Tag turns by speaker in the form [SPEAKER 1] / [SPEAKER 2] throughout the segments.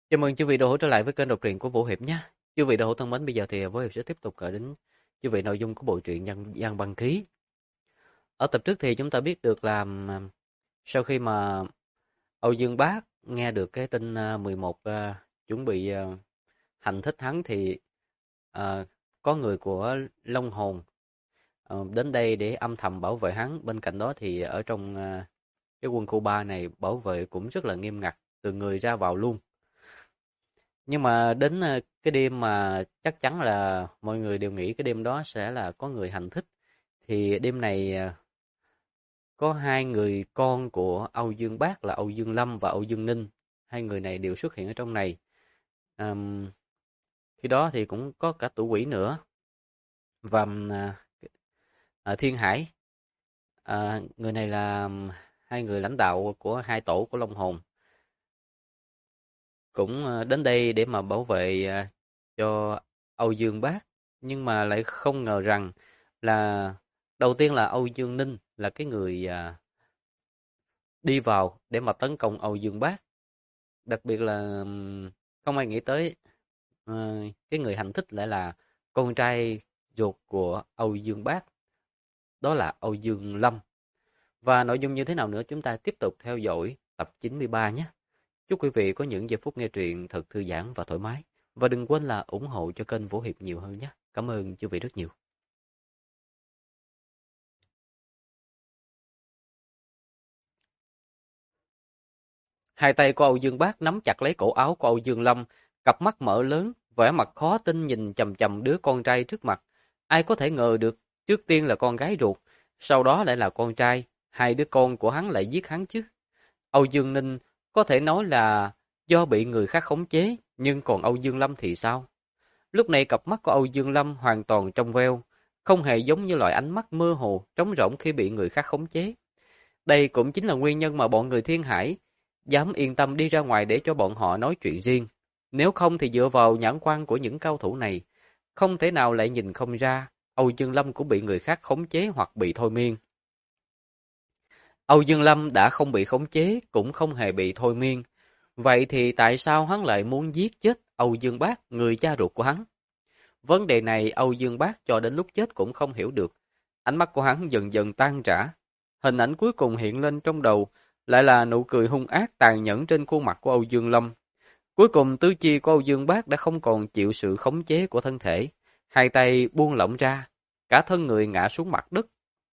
[SPEAKER 1] Chào mừng chư vị đã hỗ trở lại với kênh đọc truyện của Vũ Hiệp nhé. Chư vị đã hỗ thân mến, bây giờ thì Vũ Hiệp sẽ tiếp tục gửi đến chư vị nội dung của bộ truyện Nhân gian băng ký. Ở tập trước thì chúng ta biết được là sau khi mà Âu Dương Bác nghe được cái tin 11 chuẩn bị hành thích hắn thì có người của Long Hồn đến đây để âm thầm bảo vệ hắn. Bên cạnh đó thì ở trong cái quân khu 3 này bảo vệ cũng rất là nghiêm ngặt, từ người ra vào luôn. Nhưng mà đến cái đêm mà chắc chắn là mọi người đều nghĩ cái đêm đó sẽ là có người hành thích. Thì đêm này có hai người con của Âu Dương Bác là Âu Dương Lâm và Âu Dương Ninh. Hai người này đều xuất hiện ở trong này. Khi đó thì cũng có cả Tử Quỷ nữa. Và Thiên Hải. Người này là hai người lãnh đạo của hai tổ của Long Hồn. Cũng đến đây để mà bảo vệ cho Âu Dương Bác, nhưng mà lại không ngờ rằng là đầu tiên là Âu Dương Ninh là cái người đi vào để mà tấn công Âu Dương Bác. Đặc biệt là không ai nghĩ tới cái người hành thích lại là con trai ruột của Âu Dương Bác, đó là Âu Dương Lâm. Và nội dung như thế nào nữa chúng ta tiếp tục theo dõi tập 93 nhé. Chúc quý vị có những giây phút nghe truyện thật thư giãn và thoải mái. Và đừng quên là ủng hộ cho kênh Vũ Hiệp nhiều hơn nhé. Cảm ơn quý vị rất nhiều. Hai tay của Âu Dương Bác nắm chặt lấy cổ áo của Âu Dương Lâm, cặp mắt mở lớn, vẻ mặt khó tin nhìn chằm chằm đứa con trai trước mặt. Ai có thể ngờ được, trước tiên là con gái ruột, sau đó lại là con trai, hai đứa con của hắn lại giết hắn chứ. Âu Dương Ninh có thể nói là do bị người khác khống chế, nhưng còn Âu Dương Lâm thì sao? Lúc này cặp mắt của Âu Dương Lâm hoàn toàn trong veo, không hề giống như loại ánh mắt mơ hồ, trống rỗng khi bị người khác khống chế. Đây cũng chính là nguyên nhân mà bọn người Thiên Hải dám yên tâm đi ra ngoài để cho bọn họ nói chuyện riêng. Nếu không thì dựa vào nhãn quan của những cao thủ này, không thể nào lại nhìn không ra Âu Dương Lâm cũng bị người khác khống chế hoặc bị thôi miên. Âu Dương Lâm đã không bị khống chế, cũng không hề bị thôi miên. Vậy thì tại sao hắn lại muốn giết chết Âu Dương Bác, người cha ruột của hắn? Vấn đề này Âu Dương Bác cho đến lúc chết cũng không hiểu được. Ánh mắt của hắn dần dần tan rã. Hình ảnh cuối cùng hiện lên trong đầu lại là nụ cười hung ác tàn nhẫn trên khuôn mặt của Âu Dương Lâm. Cuối cùng tứ chi của Âu Dương Bác đã không còn chịu sự khống chế của thân thể. Hai tay buông lỏng ra, cả thân người ngã xuống mặt đất.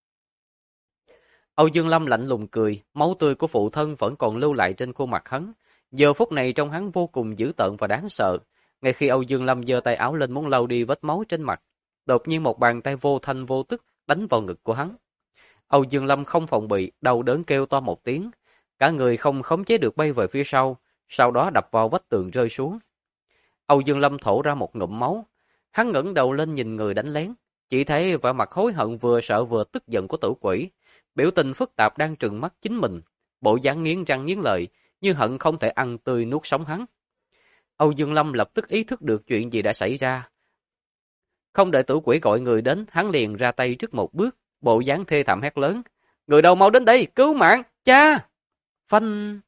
[SPEAKER 1] Âu Dương Lâm lạnh lùng cười, máu tươi của phụ thân vẫn còn lưu lại trên khuôn mặt hắn. Giờ phút này trong hắn vô cùng dữ tợn và đáng sợ. Ngay khi Âu Dương Lâm giơ tay áo lên muốn lau đi vết máu trên mặt, đột nhiên một bàn tay vô thanh vô tức đánh vào ngực của hắn. Âu Dương Lâm không phòng bị, đau đớn kêu to một tiếng, cả người không khống chế được bay về phía sau đó đập vào vách tường rơi xuống. Âu Dương Lâm thổ ra một ngụm máu, hắn ngẩng đầu lên nhìn người đánh lén, chỉ thấy vẻ mặt hối hận vừa sợ vừa tức giận của Tử Quỷ, biểu tình phức tạp đang trừng mắt chính mình, bộ dáng nghiến răng nghiến lợi, như hận không thể ăn tươi nuốt sống hắn. Âu Dương Lâm lập tức ý thức được chuyện gì đã xảy ra. Không đợi Tử Quỷ gọi người đến, hắn liền ra tay trước một bước, bộ dáng thê thảm hét lớn: "Người đâu mau đến đây, cứu mạng, cha!" Phanh!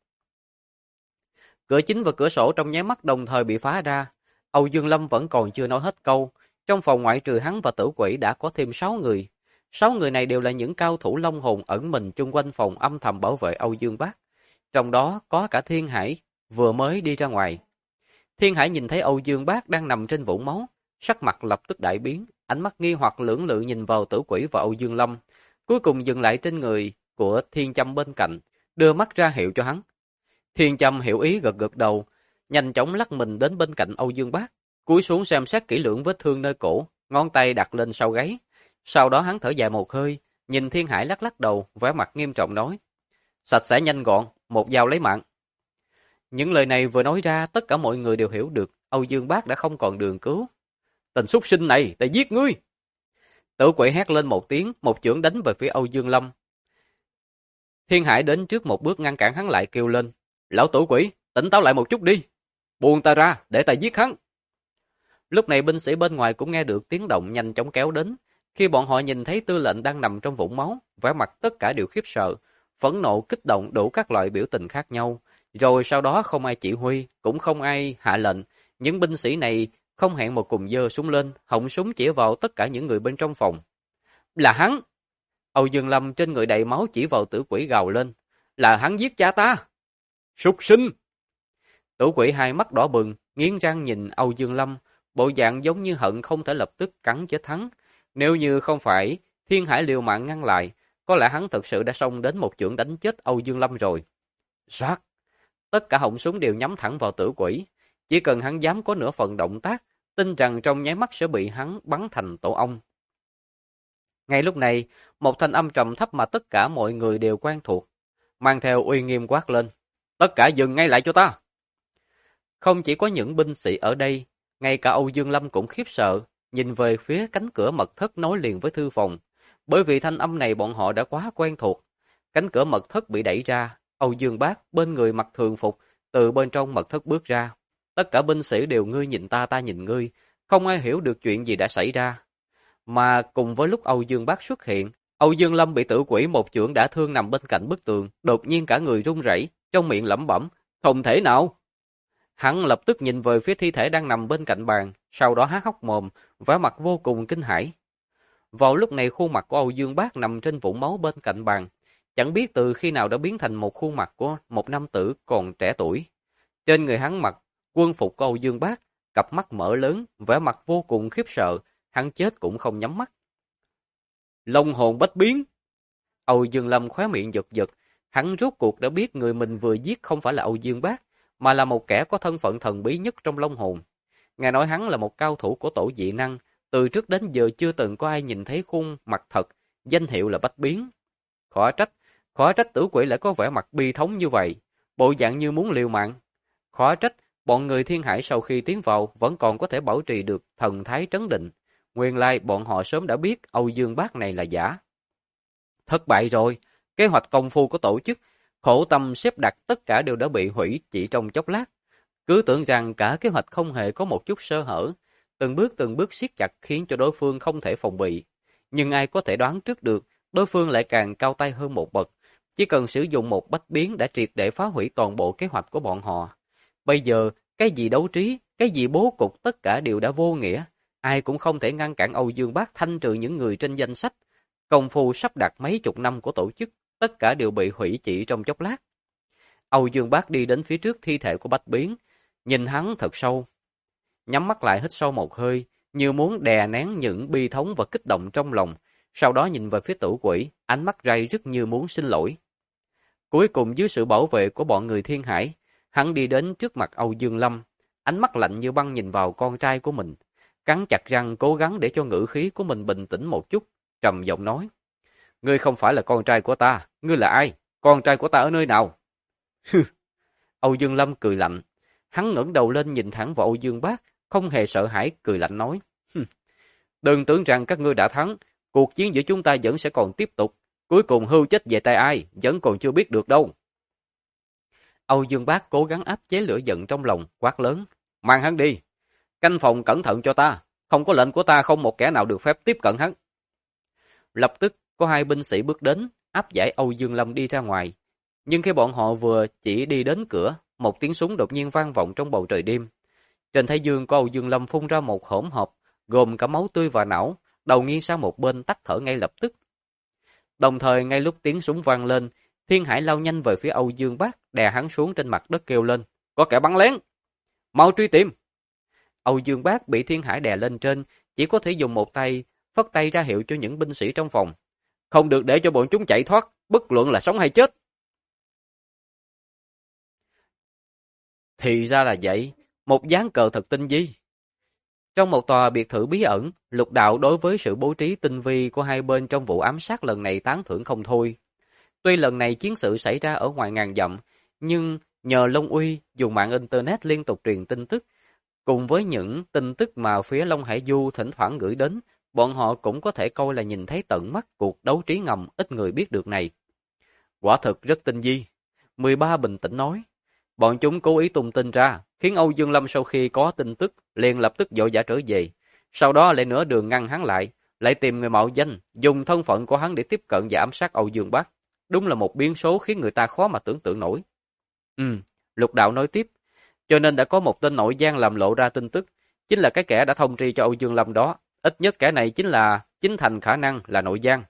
[SPEAKER 1] Cửa chính và cửa sổ trong nháy mắt đồng thời bị phá ra. Âu Dương Lâm vẫn còn chưa nói hết câu, trong phòng ngoại trừ hắn và Tử Quỷ đã có thêm 6 người. 6 người này đều là những cao thủ Long Hồn ẩn mình chung quanh phòng âm thầm bảo vệ Âu Dương Bác. Trong đó có cả Thiên Hải, vừa mới đi ra ngoài. Thiên Hải nhìn thấy Âu Dương Bác đang nằm trên vũng máu, sắc mặt lập tức đại biến, ánh mắt nghi hoặc lưỡng lự nhìn vào Tử Quỷ và Âu Dương Lâm, cuối cùng dừng lại trên người của Thiên Châm bên cạnh, đưa mắt ra hiệu cho hắn. Thiên Châm hiểu ý gật gật đầu, nhanh chóng lắc mình đến bên cạnh Âu Dương Bác, cúi xuống xem xét kỹ lưỡng vết thương nơi cổ, ngón tay đặt lên sau gáy. Sau đó hắn thở dài một hơi, nhìn Thiên Hải lắc lắc đầu, vẻ mặt nghiêm trọng nói: "Sạch sẽ nhanh gọn, một dao lấy mạng." Những lời này vừa nói ra, tất cả mọi người đều hiểu được Âu Dương Bác đã không còn đường cứu. "Tên súc sinh này, ta giết ngươi!" Tử Quỷ hét lên một tiếng, một chưởng đánh về phía Âu Dương Lâm. Thiên Hải đến trước một bước ngăn cản hắn lại, kêu lên: "Lão Tử Quỷ, tỉnh táo lại một chút đi, buông ta ra để ta giết hắn." Lúc này binh sĩ bên ngoài cũng nghe được tiếng động nhanh chóng kéo đến. Khi bọn họ nhìn thấy tư lệnh đang nằm trong vũng máu, vẻ mặt tất cả đều khiếp sợ, phẫn nộ, kích động, đủ các loại biểu tình khác nhau. Rồi sau đó không ai chỉ huy, cũng không ai hạ lệnh. Những binh sĩ này không hẹn một cùng giơ súng lên, họng súng chỉ vào tất cả những người bên trong phòng. Là hắn! Âu Dương Lâm trên người đầy máu chỉ vào tử quỷ gào lên. Là hắn giết cha ta! Súc sinh! Tử quỷ hai mắt đỏ bừng, nghiến răng nhìn Âu Dương Lâm, bộ dạng giống như hận không thể lập tức cắn chết hắn. Nếu như không phải Thiên Hải liều mạng ngăn lại, có lẽ hắn thực sự đã xông đến một chưởng đánh chết Âu Dương Lâm rồi. Soát! Tất cả họng súng đều nhắm thẳng vào tử quỷ. Chỉ cần hắn dám có nửa phần động tác, tin rằng trong nháy mắt sẽ bị hắn bắn thành tổ ong. Ngay lúc này, một thanh âm trầm thấp mà tất cả mọi người đều quen thuộc, mang theo uy nghiêm quát lên. Tất cả dừng ngay lại cho ta! Không chỉ có những binh sĩ ở đây, ngay cả Âu Dương Lâm cũng khiếp sợ, nhìn về phía cánh cửa mật thất nối liền với thư phòng. Bởi vì thanh âm này bọn họ đã quá quen thuộc. Cánh cửa mật thất bị đẩy ra, Âu Dương Bác bên người mặc thường phục, từ bên trong mật thất bước ra. Tất cả binh sĩ đều ngươi nhìn ta nhìn ngươi, không ai hiểu được chuyện gì đã xảy ra. Mà cùng với lúc Âu Dương Bác xuất hiện, Âu Dương Lâm bị tử quỷ một chưởng đã thương nằm bên cạnh bức tường, đột nhiên cả người run rẩy, trong miệng lẩm bẩm, không thể nào. Hắn lập tức nhìn về phía thi thể đang nằm bên cạnh bàn, sau đó há hốc mồm, vẻ mặt vô cùng kinh hãi. Vào lúc này khuôn mặt của Âu Dương Bác nằm trên vũng máu bên cạnh bàn, chẳng biết từ khi nào đã biến thành một khuôn mặt của một nam tử còn trẻ tuổi. Trên người hắn mặc quân phục của Âu Dương Bác, cặp mắt mở lớn, vẻ mặt vô cùng khiếp sợ, hắn chết cũng không nhắm mắt. Long hồn bách biến! Âu Dương Lâm khóe miệng giật giật, hắn rốt cuộc đã biết người mình vừa giết không phải là Âu Dương Bác, mà là một kẻ có thân phận thần bí nhất trong Long hồn. Nghe nói hắn là một cao thủ của tổ dị năng, từ trước đến giờ chưa từng có ai nhìn thấy khuôn mặt thật, danh hiệu là bách biến. Khó trách tử quỷ lại có vẻ mặt bi thống như vậy, bộ dạng như muốn liều mạng. Khó trách bọn người Thiên Hải sau khi tiến vào vẫn còn có thể bảo trì được thần thái trấn định. Nguyên lai bọn họ sớm đã biết Âu Dương Bác này là giả. Thất bại rồi, kế hoạch công phu của tổ chức, khổ tâm xếp đặt tất cả đều đã bị hủy chỉ trong chốc lát. Cứ tưởng rằng cả kế hoạch không hề có một chút sơ hở, từng bước siết chặt khiến cho đối phương không thể phòng bị. Nhưng ai có thể đoán trước được, đối phương lại càng cao tay hơn một bậc. Chỉ cần sử dụng một bách biến đã triệt để phá hủy toàn bộ kế hoạch của bọn họ. Bây giờ, cái gì đấu trí, cái gì bố cục tất cả đều đã vô nghĩa. Ai cũng không thể ngăn cản Âu Dương Bác thanh trừ những người trên danh sách. Công phu sắp đặt mấy chục năm của tổ chức, tất cả đều bị hủy chỉ trong chốc lát. Âu Dương Bác đi đến phía trước thi thể của bách biến, nhìn hắn thật sâu. Nhắm mắt lại hít sâu một hơi, như muốn đè nén những bi thống và kích động trong lòng, sau đó nhìn về phía tử quỷ, ánh mắt ray rứt như muốn xin lỗi. Cuối cùng dưới sự bảo vệ của bọn người Thiên Hải, hắn đi đến trước mặt Âu Dương Lâm, ánh mắt lạnh như băng nhìn vào con trai của mình, cắn chặt răng cố gắng để cho ngữ khí của mình bình tĩnh một chút, trầm giọng nói. Ngươi không phải là con trai của ta, ngươi là ai? Con trai của ta ở nơi nào? Âu Dương Lâm cười lạnh, hắn ngẩng đầu lên nhìn thẳng vào Âu Dương Bác, không hề sợ hãi, cười lạnh nói. Đừng tưởng rằng các ngươi đã thắng, cuộc chiến giữa chúng ta vẫn sẽ còn tiếp tục, cuối cùng hưu chết về tay ai, vẫn còn chưa biết được đâu. Âu Dương Bác cố gắng áp chế lửa giận trong lòng, quát lớn, mang hắn đi, canh phòng cẩn thận cho ta, không có lệnh của ta không một kẻ nào được phép tiếp cận hắn. Lập tức có hai binh sĩ bước đến, áp giải Âu Dương Lâm đi ra ngoài, nhưng khi bọn họ vừa chỉ đi đến cửa, một tiếng súng đột nhiên vang vọng trong bầu trời đêm. Trên thái dương của Âu Dương Lâm phun ra một hỗn hợp, gồm cả máu tươi và não, đầu nghiêng sang một bên tắt thở ngay lập tức. Đồng thời ngay lúc tiếng súng vang lên, Thiên Hải lao nhanh về phía Âu Dương Bác, đè hắn xuống trên mặt đất kêu lên, có kẻ bắn lén, mau truy tìm. Âu Dương Bác bị Thiên Hải đè lên trên, chỉ có thể dùng một tay, phất tay ra hiệu cho những binh sĩ trong phòng. Không được để cho bọn chúng chạy thoát, bất luận là sống hay chết. Thì ra là vậy, một dáng cờ thật tinh vi. Trong một tòa biệt thự bí ẩn, Lục Đạo đối với sự bố trí tinh vi của hai bên trong vụ ám sát lần này tán thưởng không thôi. Tuy lần này chiến sự xảy ra ở ngoài ngàn dặm, nhưng nhờ Long Uy dùng mạng Internet liên tục truyền tin tức, cùng với những tin tức mà phía Long Hải Du thỉnh thoảng gửi đến, bọn họ cũng có thể coi là nhìn thấy tận mắt cuộc đấu trí ngầm ít người biết được này. Quả thực rất tinh vi. 13 bình tĩnh nói. Bọn chúng cố ý tung tin ra, khiến Âu Dương Lâm sau khi có tin tức, liền lập tức vội vã trở về. Sau đó lại nửa đường ngăn hắn lại, lại tìm người mạo danh, dùng thân phận của hắn để tiếp cận và ám sát Âu Dương Bác. Đúng là một biến số khiến người ta khó mà tưởng tượng nổi. Lục Đạo nói tiếp, cho nên đã có một tên nội gián làm lộ ra tin tức, chính là cái kẻ đã thông tri cho Âu Dương Lâm đó. Ít nhất kẻ này chính thành khả năng là nội gián.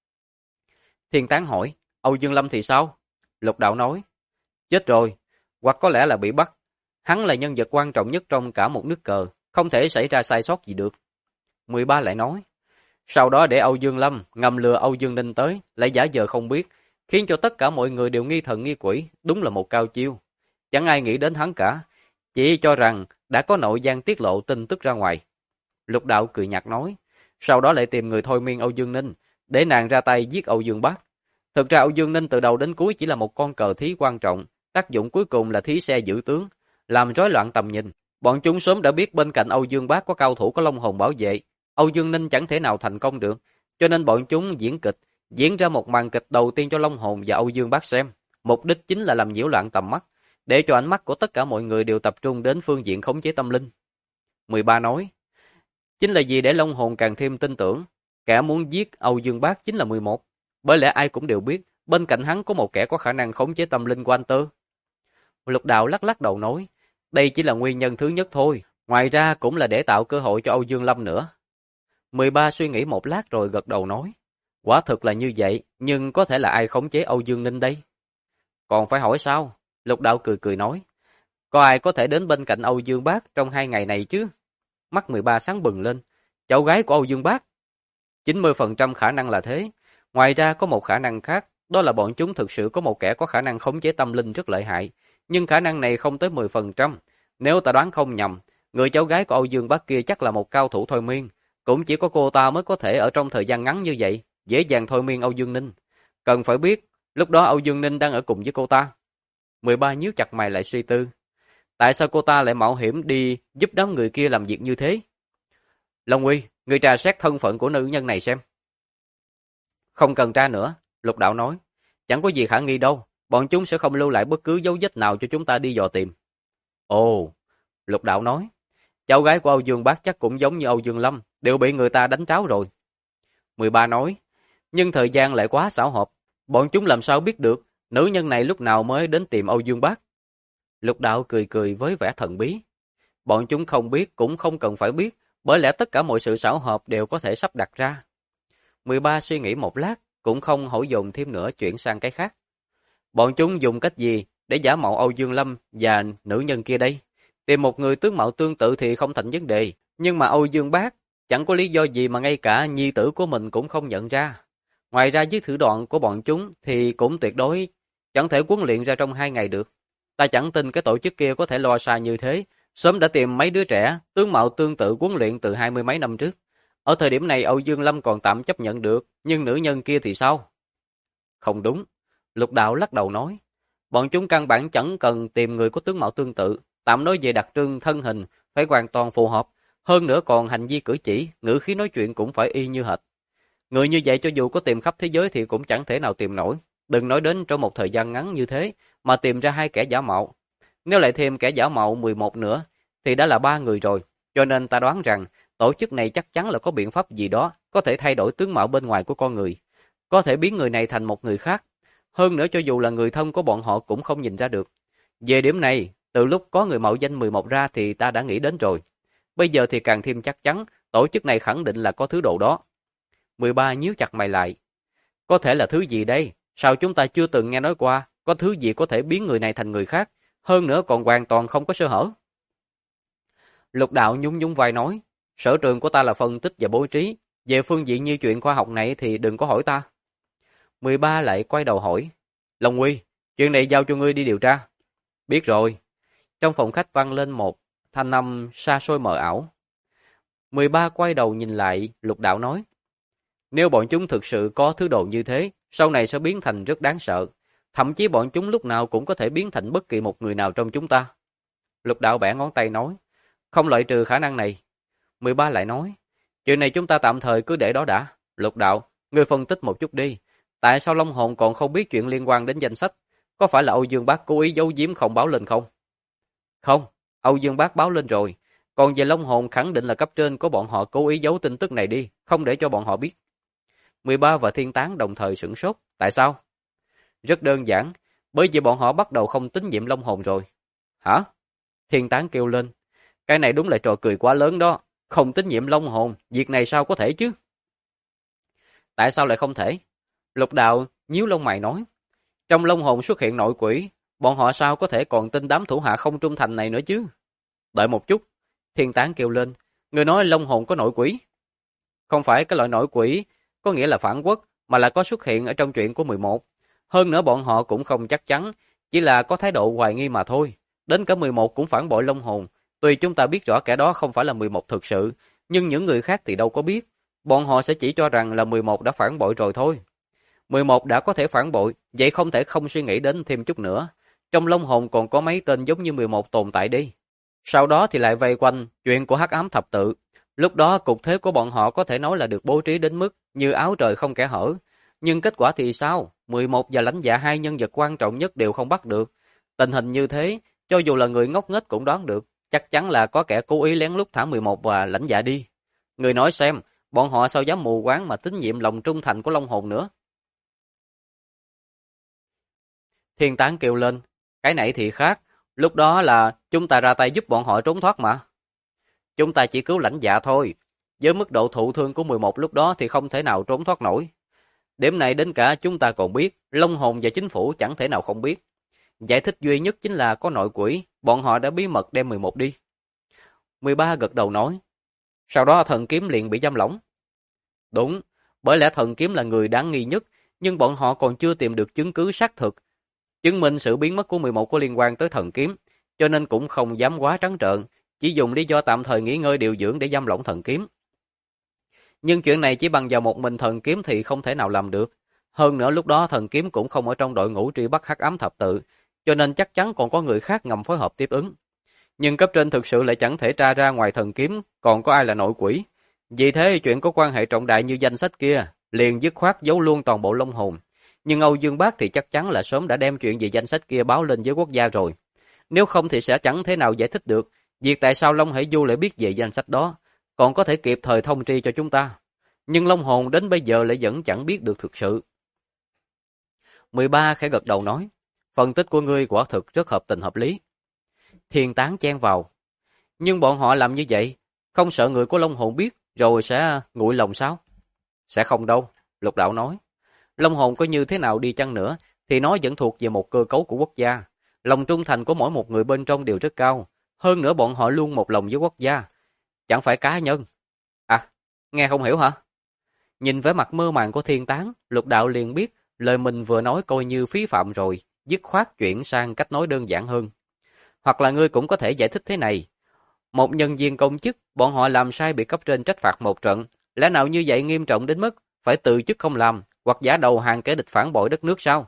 [SPEAKER 1] Thiên Tán hỏi, Âu Dương Lâm thì sao? Lục Đạo nói, chết rồi, hoặc có lẽ là bị bắt. Hắn là nhân vật quan trọng nhất trong cả một nước cờ, không thể xảy ra sai sót gì được. 13 lại nói, sau đó để Âu Dương Lâm ngầm lừa Âu Dương Ninh tới, lại giả vờ không biết, khiến cho tất cả mọi người đều nghi thần nghi quỷ, đúng là một cao chiêu. Chẳng ai nghĩ đến hắn cả, chỉ cho rằng đã có nội gián tiết lộ tin tức ra ngoài. Lục Đạo cười nhạt nói, sau đó lại tìm người thôi miên Âu Dương Ninh, để nàng ra tay giết Âu Dương Bác. Thực ra Âu Dương Ninh từ đầu đến cuối chỉ là một con cờ thí quan trọng, tác dụng cuối cùng là thí xe giữ tướng, làm rối loạn tầm nhìn. Bọn chúng sớm đã biết bên cạnh Âu Dương Bác có cao thủ có Long Hồn bảo vệ, Âu Dương Ninh chẳng thể nào thành công được, cho nên bọn chúng diễn ra một màn kịch đầu tiên cho Long Hồn và Âu Dương Bác xem. Mục đích chính là làm nhiễu loạn tầm mắt, để cho ánh mắt của tất cả mọi người đều tập trung đến phương diện khống chế tâm linh. 13 nói, chính là vì để Long Hồn càng thêm tin tưởng, kẻ muốn giết Âu Dương Bác chính là 11. Bởi lẽ ai cũng đều biết, bên cạnh hắn có một kẻ có khả năng khống chế tâm linh của anh Tơ. Lục Đạo lắc lắc đầu nói, đây chỉ là nguyên nhân thứ nhất thôi, ngoài ra cũng là để tạo cơ hội cho Âu Dương Lâm nữa. 13 suy nghĩ một lát rồi gật đầu nói, quả thực là như vậy, nhưng có thể là ai khống chế Âu Dương Ninh đây? Còn phải hỏi sao? Lục Đạo cười cười nói, có ai có thể đến bên cạnh Âu Dương Bác trong 2 ngày này chứ? Mắt 13 sáng bừng lên, cháu gái của Âu Dương Bác. 90% khả năng là thế. Ngoài ra có một khả năng khác, đó là bọn chúng thực sự có một kẻ có khả năng khống chế tâm linh rất lợi hại, nhưng khả năng này không tới 10%. Nếu ta đoán không nhầm, người cháu gái của Âu Dương Bác kia chắc là một cao thủ thôi miên, cũng chỉ có cô ta mới có thể ở trong thời gian ngắn như vậy, dễ dàng thôi miên Âu Dương Ninh. Cần phải biết, lúc đó Âu Dương Ninh đang ở cùng với cô ta. 13 nhíu chặt mày lại suy tư. Tại sao cô ta lại mạo hiểm đi giúp đám người kia làm việc như thế? Long Uy, người trà xét thân phận của nữ nhân này xem. Không cần tra nữa, Lục Đạo nói. Chẳng có gì khả nghi đâu, bọn chúng sẽ không lưu lại bất cứ dấu vết nào cho chúng ta đi dò tìm. Ồ, Lục Đạo nói. Cháu gái của Âu Dương Bác chắc cũng giống như Âu Dương Lâm, đều bị người ta đánh tráo rồi. 13 nói. Nhưng thời gian lại quá xảo hợp, bọn chúng làm sao biết được nữ nhân này lúc nào mới đến tìm Âu Dương Bác? Lục Đạo cười cười với vẻ thần bí. Bọn chúng không biết cũng không cần phải biết, bởi lẽ tất cả mọi sự xảo hợp đều có thể sắp đặt ra. 13 suy nghĩ một lát, cũng không hỏi dồn thêm nữa, chuyển sang cái khác. Bọn chúng dùng cách gì để giả mạo Âu Dương Lâm và nữ nhân kia đây? Tìm một người tướng mạo tương tự thì không thành vấn đề, nhưng mà Âu Dương Bác chẳng có lý do gì mà ngay cả nhi tử của mình cũng không nhận ra. Ngoài ra với thử đoạn của bọn chúng thì cũng tuyệt đối chẳng thể huấn luyện ra trong 2 ngày được. Ta chẳng tin cái tổ chức kia có thể lo xa như thế, sớm đã tìm mấy đứa trẻ tướng mạo tương tự huấn luyện từ 20 mấy năm trước. Ở thời điểm này Âu Dương Lâm còn tạm chấp nhận được, nhưng nữ nhân kia thì sao? Không đúng, Lục Đạo lắc đầu nói. Bọn chúng căn bản chẳng cần tìm người có tướng mạo tương tự, tạm nói về đặc trưng thân hình phải hoàn toàn phù hợp, hơn nữa còn hành vi cử chỉ, ngữ khí nói chuyện cũng phải y như hệt. Người như vậy cho dù có tìm khắp thế giới thì cũng chẳng thể nào tìm nổi, đừng nói đến trong một thời gian ngắn như thế mà tìm ra 2 kẻ giả mạo. Nếu lại thêm kẻ giả mạo 11 nữa thì đã là 3 người rồi, cho nên ta đoán rằng tổ chức này chắc chắn là có biện pháp gì đó có thể thay đổi tướng mạo bên ngoài của con người, có thể biến người này thành một người khác. Hơn nữa cho dù là người thân của bọn họ cũng không nhìn ra được. Về điểm này, từ lúc có người mạo danh 11 ra thì ta đã nghĩ đến rồi. Bây giờ thì càng thêm chắc chắn, tổ chức này khẳng định là có thứ đồ đó. 13 nhíu chặt mày lại. Có thể là thứ gì đây? Sao chúng ta chưa từng nghe nói qua, có thứ gì có thể biến người này thành người khác, hơn nữa còn hoàn toàn không có sơ hở? Lục Đạo nhún nhún vai nói, sở trường của ta là phân tích và bố trí, về phương diện như chuyện khoa học này thì đừng có hỏi ta. 13 lại quay đầu hỏi, Long Uy, chuyện này giao cho ngươi đi điều tra. Biết rồi. Trong phòng khách vang lên một thanh âm xa xôi mờ ảo. 13 quay đầu nhìn lại, Lục Đạo nói, nếu bọn chúng thực sự có thứ đồ như thế, sau này sẽ biến thành rất đáng sợ. Thậm chí bọn chúng lúc nào cũng có thể biến thành bất kỳ một người nào trong chúng ta. Lục Đạo bẻ ngón tay nói, không loại trừ khả năng này. 13 lại nói, chuyện này chúng ta tạm thời cứ để đó đã. Lục Đạo, ngươi phân tích một chút đi. Tại sao Long Hồn còn không biết chuyện liên quan đến danh sách? Có phải là Âu Dương Bác cố ý giấu giếm không báo lên không? Không, Âu Dương Bác báo lên rồi. Còn về Long Hồn khẳng định là cấp trên của bọn họ cố ý giấu tin tức này đi, không để cho bọn họ biết. 13 và Thiên Tán đồng thời sửng sốt. Tại sao? Rất đơn giản, bởi vì bọn họ bắt đầu không tín nhiệm Long Hồn rồi. Hả? Thiên Tán kêu lên. Cái này đúng là trò cười quá lớn đó. Không tín nhiệm Long hồn, việc này sao có thể chứ? Tại sao lại không thể? Lục Đạo nhíu lông mày nói. Trong Long hồn xuất hiện nội quỷ, bọn họ sao có thể còn tin đám thủ hạ không trung thành này nữa chứ? Đợi một chút, Thiên Tán kêu lên. Người nói Long hồn có nội quỷ. Không phải cái loại nội quỷ, có nghĩa là phản quốc, mà là có xuất hiện ở trong chuyện của 11. Hơn nữa bọn họ cũng không chắc chắn, chỉ là có thái độ hoài nghi mà thôi. Đến cả 11 cũng phản bội Long hồn. Tuy chúng ta biết rõ kẻ đó không phải là 11 thực sự, nhưng những người khác thì đâu có biết. Bọn họ sẽ chỉ cho rằng là 11 đã phản bội rồi thôi. 11 đã có thể phản bội, vậy không thể không suy nghĩ đến thêm chút nữa. Trong Long hồn còn có mấy tên giống như 11 tồn tại đi. Sau đó thì lại vây quanh chuyện của Hắc Ám Thập Tự. Lúc đó cục thế của bọn họ có thể nói là được bố trí đến mức như áo trời không kẽ hở. Nhưng kết quả thì sao? 11 và lãnh dạ hai nhân vật quan trọng nhất đều không bắt được. Tình hình như thế, cho dù là người ngốc nghếch cũng đoán được. Chắc chắn là có kẻ cố ý lén lút thả 11 và lãnh dạ đi. Người nói xem, bọn họ sao dám mù quáng mà tín nhiệm lòng trung thành của Long hồn nữa? Thiên Tán kêu lên, cái này thì khác. Lúc đó là chúng ta ra tay giúp bọn họ trốn thoát mà. Chúng ta chỉ cứu lãnh dạ thôi. Với mức độ thụ thương của 11 lúc đó thì không thể nào trốn thoát nổi. Điểm này đến cả chúng ta còn biết, Long hồn và chính phủ chẳng thể nào không biết. Giải thích duy nhất chính là có nội quỷ, bọn họ đã bí mật đem 11 đi. 13 gật đầu nói. Sau đó thần kiếm liền bị giam lỏng. Đúng, bởi lẽ thần kiếm là người đáng nghi nhất, nhưng bọn họ còn chưa tìm được chứng cứ xác thực. Chứng minh sự biến mất của 11 có liên quan tới thần kiếm, cho nên cũng không dám quá trắng trợn, chỉ dùng lý do tạm thời nghỉ ngơi điều dưỡng để giam lỏng thần kiếm. Nhưng chuyện này chỉ bằng vào một mình thần kiếm thì không thể nào làm được. Hơn nữa lúc đó thần kiếm cũng không ở trong đội ngũ truy bắt Hắc Ám Thập Tự, cho nên chắc chắn còn có người khác ngầm phối hợp tiếp ứng. Nhưng cấp trên thực sự lại chẳng thể tra ra ngoài thần kiếm còn có ai là nội quỷ. Vì thế chuyện có quan hệ trọng đại như danh sách kia, liền dứt khoát giấu luôn toàn bộ Long hồn. Nhưng Âu Dương Bác thì chắc chắn là sớm đã đem chuyện về danh sách kia báo lên với quốc gia rồi. Nếu không thì sẽ chẳng thể nào giải thích được việc tại sao Long Hải Du lại biết về danh sách đó, còn có thể kịp thời thông tri cho chúng ta. Nhưng Long hồn đến bây giờ lại vẫn chẳng biết được thực sự. 13 khẽ gật đầu nói, phân tích của ngươi quả thực rất hợp tình hợp lý. Thiên Tán chen vào, nhưng bọn họ làm như vậy, không sợ người của Long hồn biết rồi sẽ nguội lòng sao? Sẽ không đâu, Lục Đạo nói. Long hồn có như thế nào đi chăng nữa, thì nó vẫn thuộc về một cơ cấu của quốc gia. Lòng trung thành của mỗi một người bên trong đều rất cao. Hơn nữa bọn họ luôn một lòng với quốc gia. Chẳng phải cá nhân. À, nghe không hiểu hả? Nhìn vẻ mặt mơ màng của Thiên Tán, Lục Đạo liền biết lời mình vừa nói coi như phí phạm rồi, dứt khoát chuyển sang cách nói đơn giản hơn. Hoặc là ngươi cũng có thể giải thích thế này. Một nhân viên công chức, bọn họ làm sai bị cấp trên trách phạt một trận. Lẽ nào như vậy nghiêm trọng đến mức phải từ chức không làm, hoặc giả đầu hàng kẻ địch phản bội đất nước sao?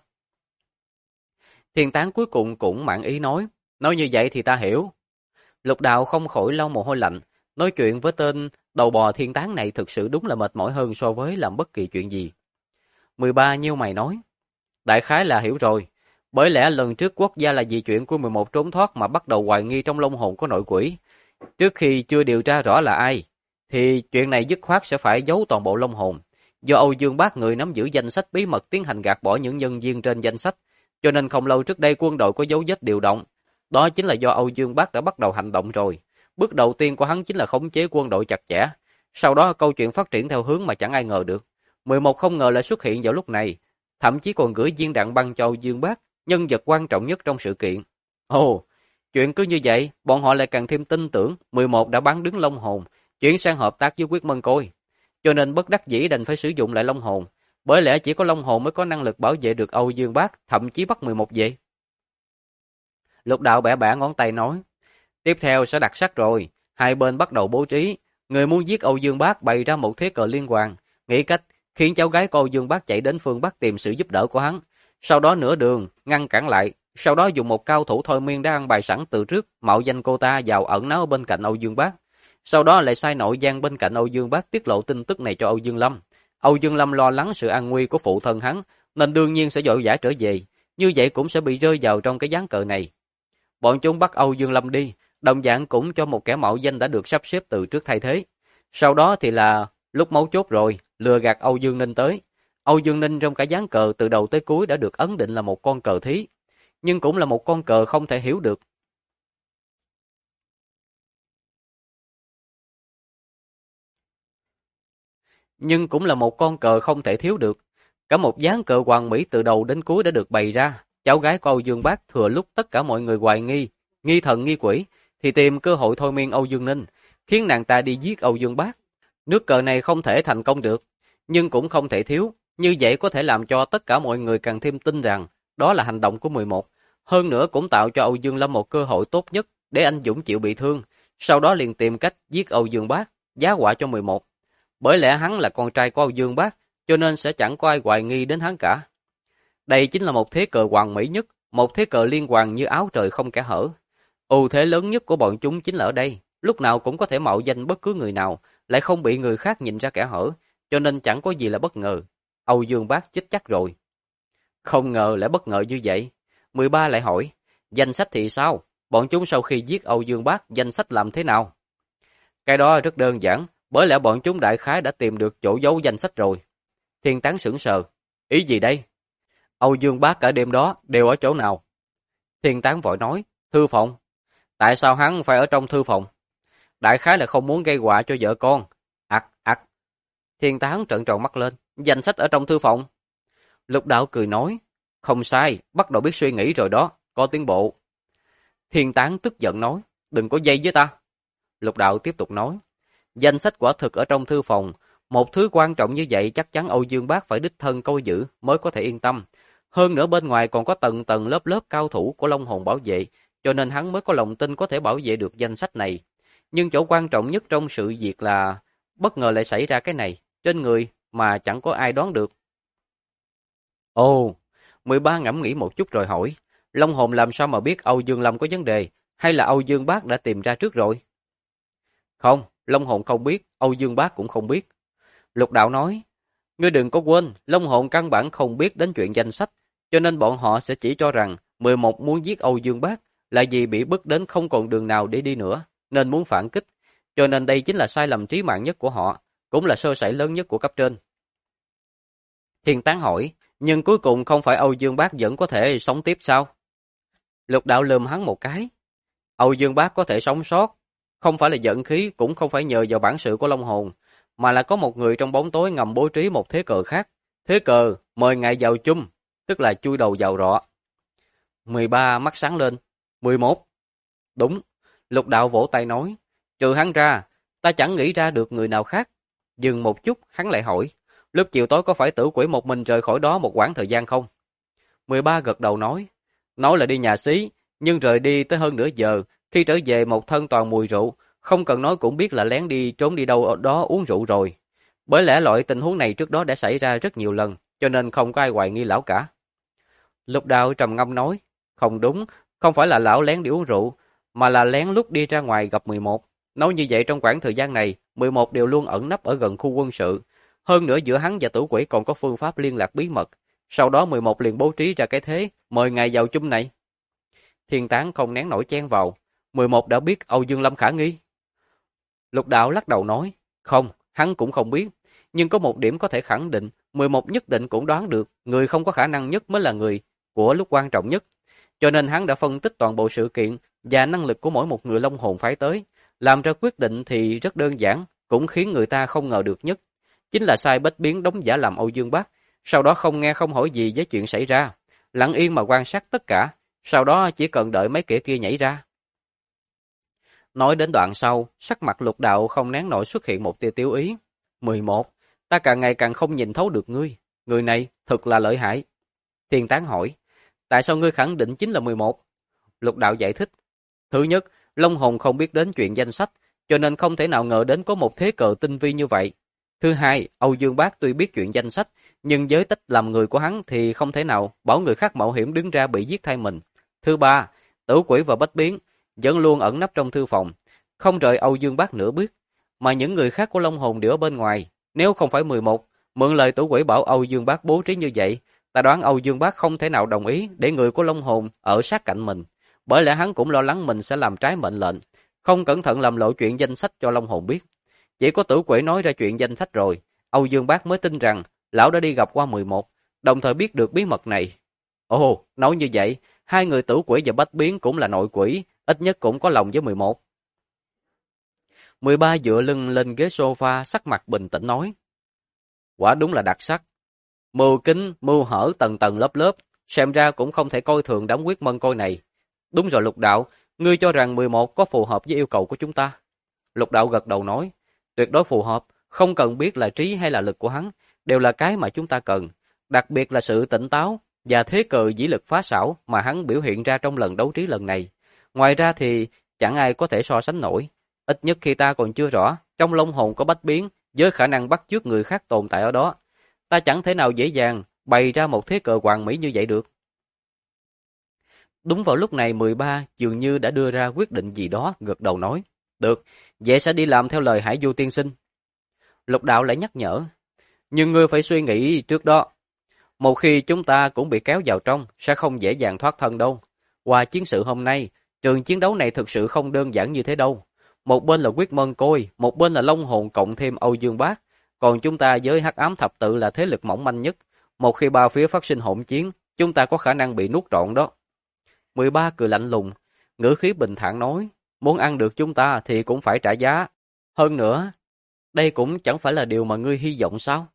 [SPEAKER 1] Thiên Tán cuối cùng cũng mạn ý nói như vậy thì ta hiểu. Lục Đạo không khỏi lau mồ hôi lạnh, nói chuyện với tên đầu bò Thiên Tán này thực sự đúng là mệt mỏi hơn so với làm bất kỳ chuyện gì. 13 nhíu mày nói, đại khái là hiểu rồi, bởi lẽ lần trước quốc gia là vì chuyện của 11 trốn thoát mà bắt đầu hoài nghi trong Long hồn có nội quỷ. Trước khi chưa điều tra rõ là ai, thì chuyện này dứt khoát sẽ phải giấu toàn bộ Long hồn. Do Âu Dương Bác người nắm giữ danh sách bí mật tiến hành gạt bỏ những nhân viên trên danh sách, cho nên không lâu trước đây quân đội có dấu vết điều động. Đó chính là do Âu Dương Bác đã bắt đầu hành động rồi. Bước đầu tiên của hắn chính là khống chế quân đội chặt chẽ. Sau đó câu chuyện phát triển theo hướng mà chẳng ai ngờ được. 11 không ngờ lại xuất hiện vào lúc này, thậm chí còn gửi viên đạn băng cho Âu Dương Bác, nhân vật quan trọng nhất trong sự kiện. Ồ, chuyện cứ như vậy, bọn họ lại càng thêm tin tưởng 11 đã bán đứng Long hồn, chuyển sang hợp tác với Quyết Mân Côi. Cho nên bất đắc dĩ đành phải sử dụng lại Long hồn, bởi lẽ chỉ có Long hồn mới có năng lực bảo vệ được Âu Dương Bác, thậm chí bắt 11 về. Lục Đạo bẻ bẻ ngón tay nói, tiếp theo sẽ đặt sắc rồi, hai bên bắt đầu bố trí, người muốn giết Âu Dương Bác bày ra một thế cờ liên hoàn, nghĩ cách khiến cháu gái của Âu Dương Bác chạy đến phương Bắc tìm sự giúp đỡ của hắn, sau đó nửa đường ngăn cản lại, sau đó dùng một cao thủ thôi miên đã ăn bài sẵn từ trước, mạo danh cô ta vào ẩn náu bên cạnh Âu Dương Bác. Sau đó lại sai nội gian bên cạnh Âu Dương Bác tiết lộ tin tức này cho Âu Dương Lâm. Âu Dương Lâm lo lắng sự an nguy của phụ thân hắn, nên đương nhiên sẽ vội vã trở về, như vậy cũng sẽ bị rơi vào trong cái ván cờ này. Bọn chúng bắt Âu Dương Lâm đi, đồng dạng cũng cho một kẻ mạo danh đã được sắp xếp từ trước thay thế. Sau đó thì là lúc mấu chốt rồi, lừa gạt Âu Dương Ninh tới. Âu Dương Ninh trong cả ván cờ từ đầu tới cuối đã được ấn định là một con cờ thí, nhưng cũng là một con cờ không thể hiểu được. nhưng cũng là một con cờ không thể thiếu được. Cả một ván cờ hoàn mỹ từ đầu đến cuối đã được bày ra. Cháu gái của Âu Dương Bác thừa lúc tất cả mọi người hoài nghi, nghi thần nghi quỷ, thì tìm cơ hội thôi miên Âu Dương Ninh, khiến nàng ta đi giết Âu Dương Bác. Nước cờ này không thể thành công được, nhưng cũng không thể thiếu. Như vậy có thể làm cho tất cả mọi người càng thêm tin rằng đó là hành động của 11. Hơn nữa cũng tạo cho Âu Dương Lâm một cơ hội tốt nhất để anh Dũng chịu bị thương, sau đó liền tìm cách giết Âu Dương Bác, giá họa cho 11. Bởi lẽ hắn là con trai của Âu Dương Bác, cho nên sẽ chẳng có ai hoài nghi đến hắn cả. Đây chính là một thế cờ hoàn mỹ nhất, một thế cờ liên hoàn như áo trời không kẽ hở. Ưu thế lớn nhất của bọn chúng chính là ở đây, lúc nào cũng có thể mạo danh bất cứ người nào, lại không bị người khác nhìn ra kẽ hở, cho nên chẳng có gì là bất ngờ. Âu Dương Bác chết chắc rồi. Không ngờ lại bất ngờ như vậy. 13 lại hỏi, danh sách thì sao? Bọn chúng sau khi giết Âu Dương Bác, danh sách làm thế nào? Cái đó rất đơn giản, bởi lẽ bọn chúng đại khái đã tìm được chỗ giấu danh sách rồi. Thiên Tán sững sờ. Ý gì đây? Âu Dương Bác cả đêm đó đều ở chỗ nào? Thiên Tán vội nói, thư phòng. Tại sao hắn phải ở trong thư phòng? Đại khái là không muốn gây họa cho vợ con. Ặc, ặc. Thiên Tán trợn tròn mắt lên, danh sách ở trong thư phòng. Lục Đạo cười nói, không sai, bắt đầu biết suy nghĩ rồi đó, có tiến bộ. Thiên Tán tức giận nói, đừng có dây với ta. Lục Đạo tiếp tục nói, danh sách quả thực ở trong thư phòng, một thứ quan trọng như vậy chắc chắn Âu Dương Bác phải đích thân coi giữ mới có thể yên tâm. Hơn nữa bên ngoài còn có tầng tầng lớp lớp cao thủ của Long Hồn bảo vệ, cho nên hắn mới có lòng tin có thể bảo vệ được danh sách này. Nhưng chỗ quan trọng nhất trong sự việc là bất ngờ lại xảy ra cái này, trên người mà chẳng có ai đoán được. Ồ, 13 ngẫm nghĩ một chút rồi hỏi, Long Hồn làm sao mà biết Âu Dương Lâm có vấn đề, hay là Âu Dương Bác đã tìm ra trước rồi? Không, Long Hồn không biết, Âu Dương Bác cũng không biết. Lục Đạo nói, ngươi đừng có quên, Long Hồn căn bản không biết đến chuyện danh sách, cho nên bọn họ sẽ chỉ cho rằng 11 muốn giết Âu Dương Bác là vì bị bức đến không còn đường nào để đi nữa, nên muốn phản kích. Cho nên đây chính là sai lầm trí mạng nhất của họ, cũng là sơ sẩy lớn nhất của cấp trên. Thiên Tán hỏi, nhưng cuối cùng không phải Âu Dương Bác vẫn có thể sống tiếp sao? Lục Đạo lườm hắn một cái. Âu Dương Bác có thể sống sót, không phải là vận khí, cũng không phải nhờ vào bản sự của Long Hồn, mà là có một người trong bóng tối ngầm bố trí một thế cờ khác. Thế cờ mời ngài vào chung, tức là chui đầu vào rọ. 13 mắt sáng lên. 11. Đúng. Lục Đạo vỗ tay nói, trừ hắn ra, ta chẳng nghĩ ra được người nào khác. Dừng một chút, hắn lại hỏi, lúc chiều tối có phải Tử Quỷ một mình rời khỏi đó một quãng thời gian không? 13 gật đầu nói là đi nhà xí, nhưng rời đi tới hơn nửa giờ, khi trở về một thân toàn mùi rượu, không cần nói cũng biết là lén đi trốn đi đâu ở đó uống rượu rồi. Bởi lẽ loại tình huống này trước đó đã xảy ra rất nhiều lần, cho nên không có ai hoài nghi lão cả. Lục Đạo trầm ngâm nói, không đúng, không phải là lão lén đi uống rượu, mà là lén lúc đi ra ngoài gặp 11. Nói như vậy trong khoảng thời gian này, 11 đều luôn ẩn nấp ở gần khu quân sự. Hơn nữa giữa hắn và Tử Quỷ còn có phương pháp liên lạc bí mật. Sau đó 11 liền bố trí ra cái thế, mời ngài vào chung này. Thiên Tán không nén nổi chen vào. 11 đã biết Âu Dương Lâm khả nghi. Lục Đạo lắc đầu nói, không, hắn cũng không biết. Nhưng có một điểm có thể khẳng định, 11 nhất định cũng đoán được, người không có khả năng nhất mới là người của lúc quan trọng nhất. Cho nên hắn đã phân tích toàn bộ sự kiện và năng lực của mỗi một người Long Hồn phái tới. Làm ra quyết định thì rất đơn giản, cũng khiến người ta không ngờ được nhất. Chính là sai Bách Biến đóng giả làm Âu Dương Bác, sau đó không nghe không hỏi gì với chuyện xảy ra. Lặng yên mà quan sát tất cả, sau đó chỉ cần đợi mấy kẻ kia nhảy ra. Nói đến đoạn sau, sắc mặt Lục Đạo không nén nổi xuất hiện một tia tiêu ý. 11. Ta càng ngày càng không nhìn thấu được ngươi. Người này thật là lợi hại. Thiên Tán hỏi, tại sao ngươi khẳng định chính là 11? Lục Đạo giải thích, thứ nhất, Long Hồn không biết đến chuyện danh sách, cho nên không thể nào ngờ đến có một thế cờ tinh vi như vậy. Thứ hai, Âu Dương Bác tuy biết chuyện danh sách, nhưng với tích làm người của hắn thì không thể nào bảo người khác mạo hiểm đứng ra bị giết thay mình. Thứ ba, Tử Quỷ và Bách Biến vẫn luôn ẩn nấp trong thư phòng, không rời Âu Dương Bác nửa bước, mà những người khác của Long Hồn đều ở bên ngoài. Nếu không phải 11, mượn lời Tử Quỷ bảo Âu Dương Bác bố trí như vậy, ta đoán Âu Dương Bác không thể nào đồng ý để người của Long Hồn ở sát cạnh mình, bởi lẽ hắn cũng lo lắng mình sẽ làm trái mệnh lệnh, không cẩn thận làm lộ chuyện danh sách cho Long Hồn biết. Chỉ có Tử Quỷ nói ra chuyện danh sách rồi, Âu Dương Bác mới tin rằng lão đã đi gặp qua 11, đồng thời biết được bí mật này. Ồ, nói như vậy, hai người Tử Quỷ và Bách Biến cũng là nội quỷ, ít nhất cũng có lòng với 11. 13 dựa lưng lên ghế sofa, sắc mặt bình tĩnh nói, Quả đúng là đặc sắc. Mưu kính, mưu hở tầng tầng lớp lớp, xem ra cũng không thể coi thường đám quyết mân côi này. Đúng rồi Lục Đạo, ngươi cho rằng 11 có phù hợp với yêu cầu của chúng ta? Lục Đạo gật đầu nói, tuyệt đối phù hợp, không cần biết là trí hay là lực của hắn, đều là cái mà chúng ta cần. Đặc biệt là sự tỉnh táo và thế cờ dĩ lực phá xảo mà hắn biểu hiện ra trong lần đấu trí lần này. Ngoài ra thì chẳng ai có thể so sánh nổi. Ít nhất khi ta còn chưa rõ, trong long hồn có bách biến, với khả năng bắt chước người khác tồn tại ở đó. Ta chẳng thể nào dễ dàng bày ra một thế cờ hoàn mỹ như vậy được. Đúng vào lúc này 13 dường như đã đưa ra quyết định gì đó, gật đầu nói. Được, vậy sẽ đi làm theo lời Hải Du tiên sinh. Lục Đạo lại nhắc nhở. Nhưng ngươi phải suy nghĩ trước đó. Một khi chúng ta cũng bị kéo vào trong, sẽ không dễ dàng thoát thân đâu. Qua chiến sự hôm nay, trường chiến đấu này thực sự không đơn giản như thế đâu. Một bên là Quyết Mân Côi, một bên là Long Hồn cộng thêm Âu Dương Bác. Còn chúng ta với Hắc Ám Thập Tự là thế lực mỏng manh nhất. Một khi ba phía phát sinh hỗn chiến, chúng ta có khả năng bị nuốt trọn đó. 13 cười lạnh lùng, ngữ khí bình thản nói, muốn ăn được chúng ta thì cũng phải trả giá. Hơn nữa, đây cũng chẳng phải là điều mà ngươi hy vọng sao?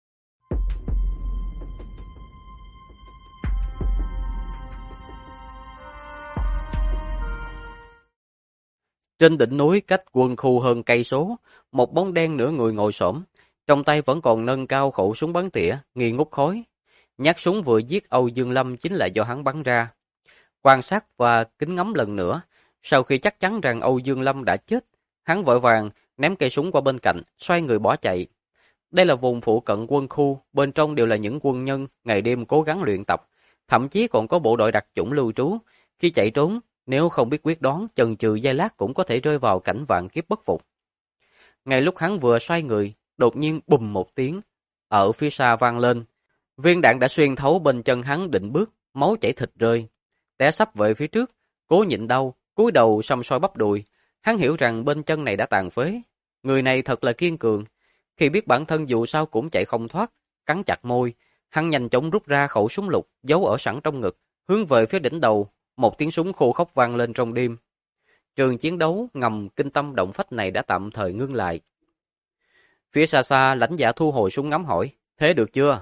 [SPEAKER 1] Trên đỉnh núi cách quân khu hơn cây số, một bóng đen nửa người ngồi xổm, trong tay vẫn còn nâng cao khẩu súng bắn tỉa, nghi ngút khói. Nhát súng vừa giết Âu Dương Lâm chính là do hắn bắn ra. Quan sát và kính ngắm lần nữa, sau khi chắc chắn rằng Âu Dương Lâm đã chết, hắn vội vàng ném cây súng qua bên cạnh, xoay người bỏ chạy. Đây là vùng phụ cận quân khu, bên trong đều là những quân nhân ngày đêm cố gắng luyện tập, thậm chí còn có bộ đội đặc chủng lưu trú. Khi chạy trốn, nếu không biết quyết đoán, chần chừ giây lát cũng có thể rơi vào cảnh vạn kiếp bất phục. Ngay lúc hắn vừa xoay người, đột nhiên bùm một tiếng, ở phía xa vang lên. Viên đạn đã xuyên thấu bên chân hắn định bước, máu chảy thịt rơi. Té sắp về phía trước, cố nhịn đau, cúi đầu xăm soi bắp đùi. Hắn hiểu rằng bên chân này đã tàn phế. Người này thật là kiên cường. Khi biết bản thân dù sao cũng chạy không thoát, cắn chặt môi, hắn nhanh chóng rút ra khẩu súng lục, giấu ở sẵn trong ngực, hướng về phía đỉnh đầu. Một tiếng súng khô khốc vang lên trong đêm. Trường chiến đấu ngầm kinh tâm động phách này đã tạm thời ngưng lại. Phía xa xa, lãnh Dạ thu hồi súng ngắm hỏi, thế được chưa?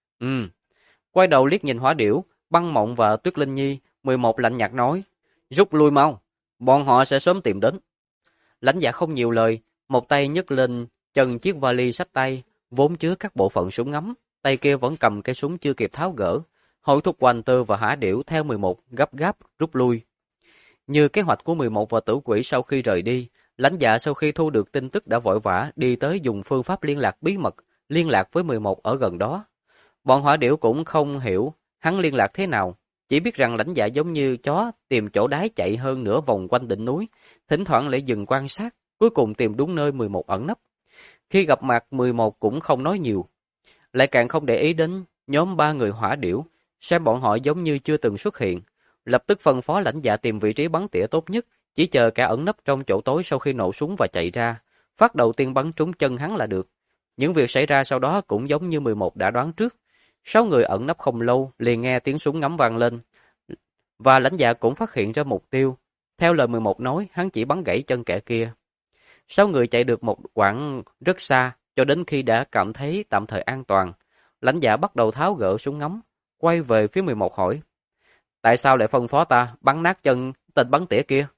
[SPEAKER 1] Quay đầu liếc nhìn Hỏa Điểu, Băng Mộng và Tuyết Linh Nhi, 11 lạnh nhạt nói, rút lui mau, bọn họ sẽ sớm tìm đến. Lãnh Dạ không nhiều lời, một tay nhấc lên chân chiếc vali xách tay, vốn chứa các bộ phận súng ngắm, tay kia vẫn cầm cái súng chưa kịp tháo gỡ. Hội thúc Hoành Tơ và Hỏa Điểu theo 11 gấp gáp rút lui. Như kế hoạch của 11 và Tử Quỷ sau khi rời đi, lãnh Dạ sau khi thu được tin tức đã vội vã đi tới dùng phương pháp liên lạc bí mật, liên lạc với 11 ở gần đó. Bọn Hỏa Điểu cũng không hiểu hắn liên lạc thế nào, chỉ biết rằng lãnh Dạ giống như chó tìm chỗ đái chạy hơn nửa vòng quanh đỉnh núi, thỉnh thoảng lại dừng quan sát, cuối cùng tìm đúng nơi 11 ẩn nấp. Khi gặp mặt 11 cũng không nói nhiều, lại càng không để ý đến nhóm 3 người Hỏa Điểu, xem bọn họ giống như chưa từng xuất hiện, lập tức phân phó lãnh Dạ tìm vị trí bắn tỉa tốt nhất, chỉ chờ cả ẩn nấp trong chỗ tối sau khi nổ súng và chạy ra, phát đầu tiên bắn trúng chân hắn là được. Những việc xảy ra sau đó cũng giống như 11 đã đoán trước. 6 người ẩn nấp không lâu, liền nghe tiếng súng ngắm vang lên, và lãnh Dạ cũng phát hiện ra mục tiêu. Theo lời 11 nói, hắn chỉ bắn gãy chân kẻ kia. 6 người chạy được một quãng rất xa, cho đến khi đã cảm thấy tạm thời an toàn. Lãnh Dạ bắt đầu tháo gỡ súng ngắm, quay về phía 11 hỏi. Tại sao lại phân phó ta bắn nát chân tên bắn tỉa kia?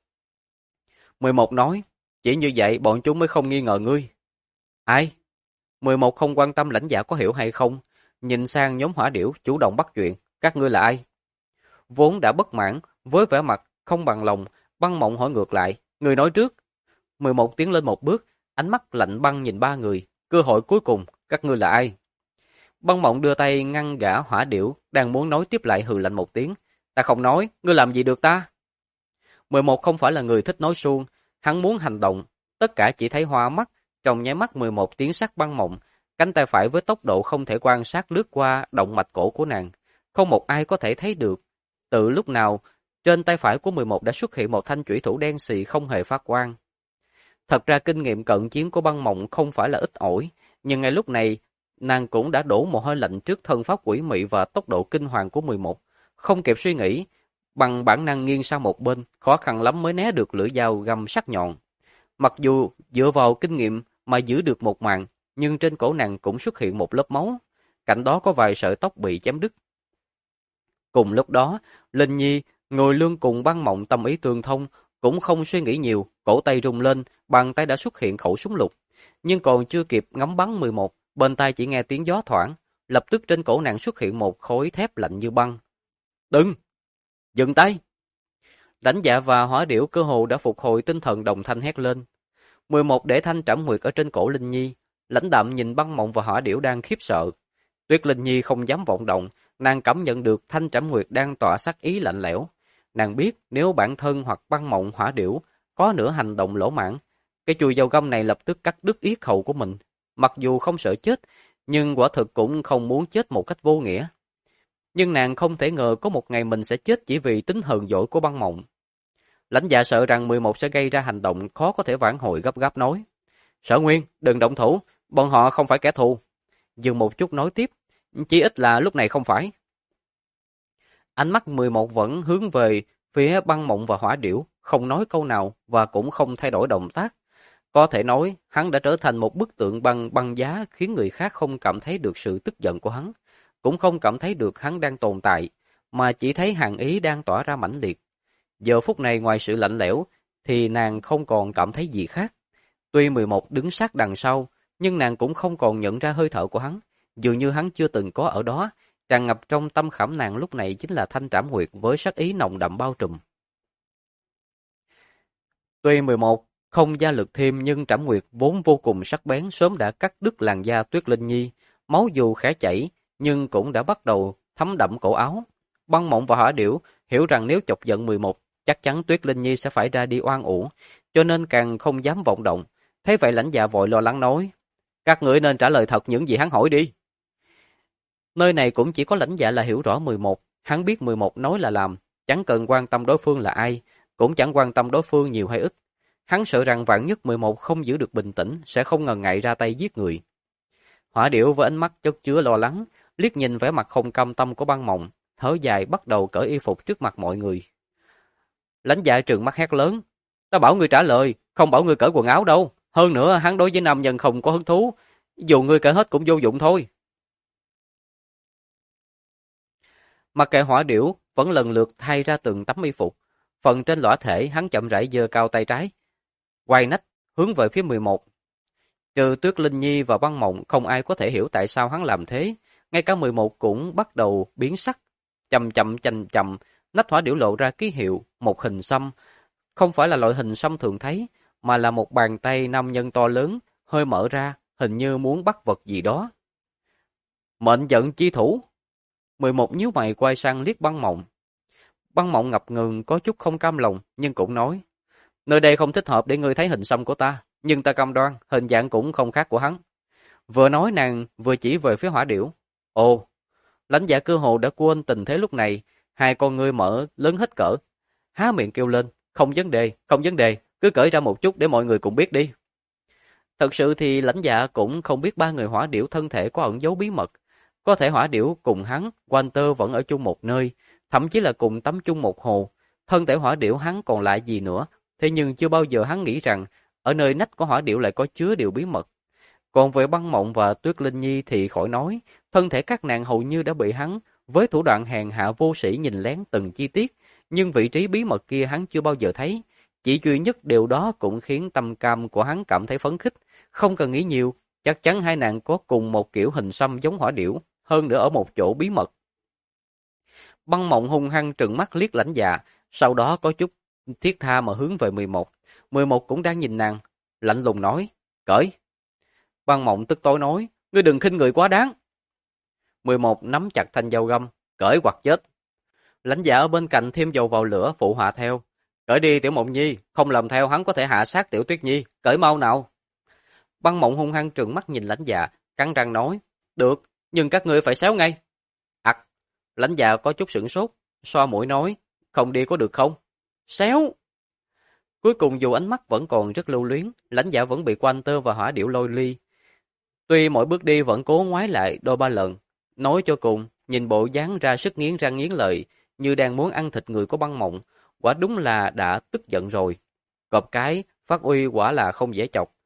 [SPEAKER 1] 11 nói, chỉ như vậy bọn chúng mới không nghi ngờ ngươi. Ai? 11 không quan tâm lãnh Dạ có hiểu hay không, nhìn sang nhóm Hỏa Điểu chủ động bắt chuyện, các ngươi là ai? Vốn đã bất mãn, với vẻ mặt không bằng lòng, Băng Mộng hỏi ngược lại, người nói trước. 11 tiến lên một bước, ánh mắt lạnh băng nhìn 3 người, cơ hội cuối cùng, các ngươi là ai? Băng Mộng đưa tay ngăn gã Hỏa Điểu, đang muốn nói tiếp lại hừ lạnh một tiếng. Ta không nói, ngươi làm gì được ta? 11 không phải là người thích nói suông, hắn muốn hành động, tất cả chỉ thấy hoa mắt, trong nháy mắt 11 tiến sát Băng Mộng, cánh tay phải với tốc độ không thể quan sát lướt qua động mạch cổ của nàng, không một ai có thể thấy được. Từ lúc nào, trên tay phải của 11 đã xuất hiện một thanh chủy thủ đen xì không hề phát quang. Thật ra kinh nghiệm cận chiến của Băng Mộng không phải là ít ỏi, nhưng ngay lúc này, nàng cũng đã đổ mồ hôi lạnh trước thân pháp quỷ mị và tốc độ kinh hoàng của 11. Không kịp suy nghĩ, bằng bản năng nghiêng sang một bên, khó khăn lắm mới né được lưỡi dao găm sắc nhọn. Mặc dù dựa vào kinh nghiệm mà giữ được một mạng, nhưng trên cổ nàng cũng xuất hiện một lớp máu, cạnh đó có vài sợi tóc bị chém đứt. Cùng lúc đó, Linh Nhi, người luôn cùng Băng Mộng tâm ý tương thông, cũng không suy nghĩ nhiều, cổ tay rung lên, bàn tay đã xuất hiện khẩu súng lục. Nhưng còn chưa kịp ngắm bắn 11, bên tai chỉ nghe tiếng gió thoảng, lập tức trên cổ nàng xuất hiện một khối thép lạnh như băng. Đừng! Dừng tay! Lãnh Dạ và Hỏa Điểu cơ hồ đã phục hồi tinh thần, đồng thanh hét lên. 11 để thanh trảm nguyệt ở trên cổ Linh Nhi, lãnh đạm nhìn Băng Mộng và Hỏa Điểu đang khiếp sợ. Tuyết Linh Nhi không dám vọng động, nàng cảm nhận được thanh trảm nguyệt đang tỏa sát ý lạnh lẽo. Nàng biết nếu bản thân hoặc Băng Mộng, Hỏa Điểu có nửa hành động lỗ mãng, cái chùi dầu găm này lập tức cắt đứt yết hầu của mình. Mặc dù không sợ chết, nhưng quả thực cũng không muốn chết một cách vô nghĩa. Nhưng nàng không thể ngờ có một ngày mình sẽ chết chỉ vì tính hờn dỗi của Băng Mộng. Lãnh Dạ sợ rằng 11 sẽ gây ra hành động khó có thể vãn hồi, gấp gáp nói. Sở Nguyên, đừng động thủ, bọn họ không phải kẻ thù. Dừng một chút nói tiếp, chỉ ít là lúc này không phải. Ánh mắt 11 vẫn hướng về phía Băng Mộng và Hỏa Điểu, không nói câu nào và cũng không thay đổi động tác. Có thể nói, hắn đã trở thành một bức tượng băng giá, khiến người khác không cảm thấy được sự tức giận của hắn, cũng không cảm thấy được hắn đang tồn tại, mà chỉ thấy hàn ý đang tỏa ra mãnh liệt. Giờ phút này ngoài sự lạnh lẽo, thì nàng không còn cảm thấy gì khác. Tuy 11 đứng sát đằng sau, nhưng nàng cũng không còn nhận ra hơi thở của hắn, dường như hắn chưa từng có ở đó. Tràn ngập trong tâm khảm nàng lúc này chính là thanh trảm nguyệt với sát ý nồng đậm bao trùm. Tuy 11 không gia lực thêm, nhưng trảm nguyệt vốn vô cùng sắc bén sớm đã cắt đứt làn da Tuyết Linh Nhi, máu dù khẽ chảy nhưng cũng đã bắt đầu thấm đẫm cổ áo. Băng Mộng và Hỏa Điểu hiểu rằng nếu chọc giận 11, chắc chắn Tuyết Linh Nhi sẽ phải ra đi oan uổng, cho nên càng không dám vọng động. Thế vậy Lãnh Dạ vội lo lắng nói: "Các ngươi nên trả lời thật những gì hắn hỏi đi." Nơi này cũng chỉ có Lãnh Dạ là hiểu rõ 11, hắn biết 11 nói là làm, chẳng cần quan tâm đối phương là ai, cũng chẳng quan tâm đối phương nhiều hay ít. Hắn sợ rằng vạn nhất 11 không giữ được bình tĩnh, sẽ không ngần ngại ra tay giết người. Hỏa Điểu với ánh mắt chất chứa lo lắng, liếc nhìn vẻ mặt không cam tâm của Băng Mộng, thở dài bắt đầu cởi y phục trước mặt mọi người. Lãnh Dạ trừng mắt hét lớn: "Ta bảo ngươi trả lời, không bảo ngươi cởi quần áo đâu. Hơn nữa hắn đối với nam nhân không có hứng thú, dù ngươi cởi hết cũng vô dụng thôi." Mặc kệ Hỏa Điểu vẫn lần lượt thay ra từng tấm y phục, phần trên lõa thể hắn chậm rãi giơ cao tay trái, quay nách hướng về phía 11. Trừ Tuyết Linh Nhi và Băng Mộng, không ai có thể hiểu tại sao hắn làm thế, ngay cả 11 cũng bắt đầu biến sắc. Chậm chậm, nách Hỏa Điểu lộ ra ký hiệu, một hình xăm, không phải là loại hình xăm thường thấy, mà là một bàn tay nam nhân to lớn, hơi mở ra, hình như muốn bắt vật gì đó. Mệnh giận chi thủ. 11 nhíu mày quay sang liếc Băng Mộng. Băng Mộng ngập ngừng có chút không cam lòng, nhưng cũng nói: "Nơi đây không thích hợp để ngươi thấy hình xăm của ta, nhưng ta cam đoan, hình dạng cũng không khác của hắn." Vừa nói nàng vừa chỉ về phía Hỏa Điểu. Ồ, Lãnh Dạ cơ hồ đã quên tình thế lúc này, hai con ngươi mở lớn hết cỡ, há miệng kêu lên: không vấn đề, cứ cởi ra một chút để mọi người cùng biết đi." Thật sự thì Lãnh Dạ cũng không biết ba người Hỏa Điểu thân thể có ẩn giấu bí mật. Có thể Hỏa Điểu cùng hắn, Walter vẫn ở chung một nơi, thậm chí là cùng tắm chung một hồ. Thân thể Hỏa Điểu hắn còn lại gì nữa, thế nhưng chưa bao giờ hắn nghĩ rằng ở nơi nách của Hỏa Điểu lại có chứa điều bí mật. Còn về Băng Mộng và Tuyết Linh Nhi thì khỏi nói, thân thể các nàng hầu như đã bị hắn với thủ đoạn hèn hạ vô sĩ nhìn lén từng chi tiết, nhưng vị trí bí mật kia hắn chưa bao giờ thấy. Chỉ duy nhất điều đó cũng khiến tâm cam của hắn cảm thấy phấn khích, không cần nghĩ nhiều, chắc chắn hai nàng có cùng một kiểu hình xăm giống Hỏa Điểu, hơn nữa ở một chỗ bí mật. Băng Mộng hung hăng trừng mắt liếc Lãnh Dạ, sau đó có chút thiết tha mà hướng về 11. 11 cũng đang nhìn nàng, lạnh lùng nói: "Cởi." Băng Mộng tức tối nói: "Ngươi đừng khinh người quá đáng." 11 nắm chặt thanh dao găm: "Cởi hoặc chết." Lãnh Dạ ở bên cạnh thêm dầu vào lửa phụ họa theo: "Cởi đi Tiểu Mộng Nhi, không làm theo hắn có thể hạ sát Tiểu Tuyết Nhi, cởi mau nào." Băng Mộng hung hăng trừng mắt nhìn Lãnh Dạ, cắn răng nói: "Được, nhưng các ngươi phải xéo ngay." Ặc, Lãnh Dạ có chút sửng sốt, xoa mũi nói: "Không đi có được không?" "Xéo." Cuối cùng dù ánh mắt vẫn còn rất lưu luyến, Lãnh Dạ vẫn bị Quan Tơ và Hỏa Điểu lôi ly. Tuy mỗi bước đi vẫn cố ngoái lại đôi ba lần, nói cho cùng, nhìn bộ dáng ra sức nghiến răng nghiến lợi, như đang muốn ăn thịt người của Băng Mộng, quả đúng là đã tức giận rồi. Cọp cái, phát uy quả là không dễ chọc.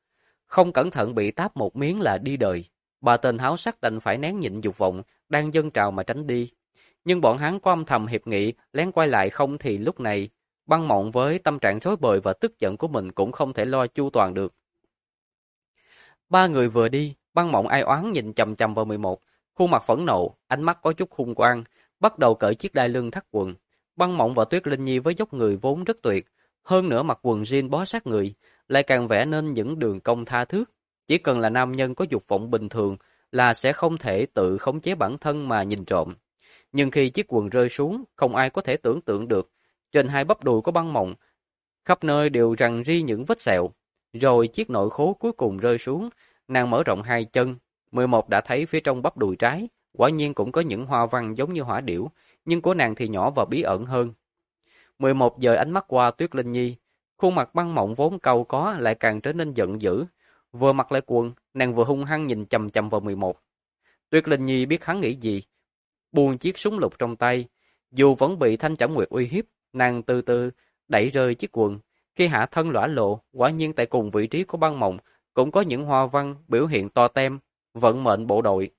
[SPEAKER 1] không cẩn thận bị táp một miếng là đi đời. Ba tên háo sắc đành phải nén nhịn dục vọng, đang dâng trào mà tránh đi. Nhưng bọn hắn có âm thầm hiệp nghị, lén quay lại không thì lúc này, Băng Mộng với tâm trạng rối bời và tức giận của mình cũng không thể lo chu toàn được. Ba người vừa đi, Băng Mộng ai oán nhìn chằm chằm vào 11, khuôn mặt phẫn nộ, ánh mắt có chút hung quang, bắt đầu cởi chiếc đai lưng thắt quần. Băng Mộng và Tuyết Linh Nhi với dốc người vốn rất tuyệt, hơn nữa mặc quần jean bó sát người, lại càng vẽ nên những đường cong tha thướt. Chỉ cần là nam nhân có dục vọng bình thường là sẽ không thể tự khống chế bản thân mà nhìn trộm. Nhưng khi chiếc quần rơi xuống, không ai có thể tưởng tượng được. Trên hai bắp đùi của Băng Mộng, khắp nơi đều rằn ri những vết sẹo. Rồi chiếc nội khố cuối cùng rơi xuống, nàng mở rộng hai chân. 11 đã thấy phía trong bắp đùi trái, quả nhiên cũng có những hoa văn giống như hỏa điểu, nhưng của nàng thì nhỏ và bí ẩn hơn. 11 dời ánh mắt qua Tuyết Linh Nhi, khuôn mặt Băng Mộng vốn cau có lại càng trở nên giận dữ. Vừa mặc lại quần, nàng vừa hung hăng nhìn chằm chằm vào 11. Tuyết Linh Nhi biết hắn nghĩ gì, buông chiếc súng lục trong tay, dù vẫn bị Thanh Trảm Nguyệt uy hiếp, nàng từ từ đẩy rơi chiếc quần. Khi hạ thân lõa lộ, quả nhiên tại cùng vị trí của Băng Mộng cũng có những hoa văn biểu hiện to tem, vận mệnh bộ đội.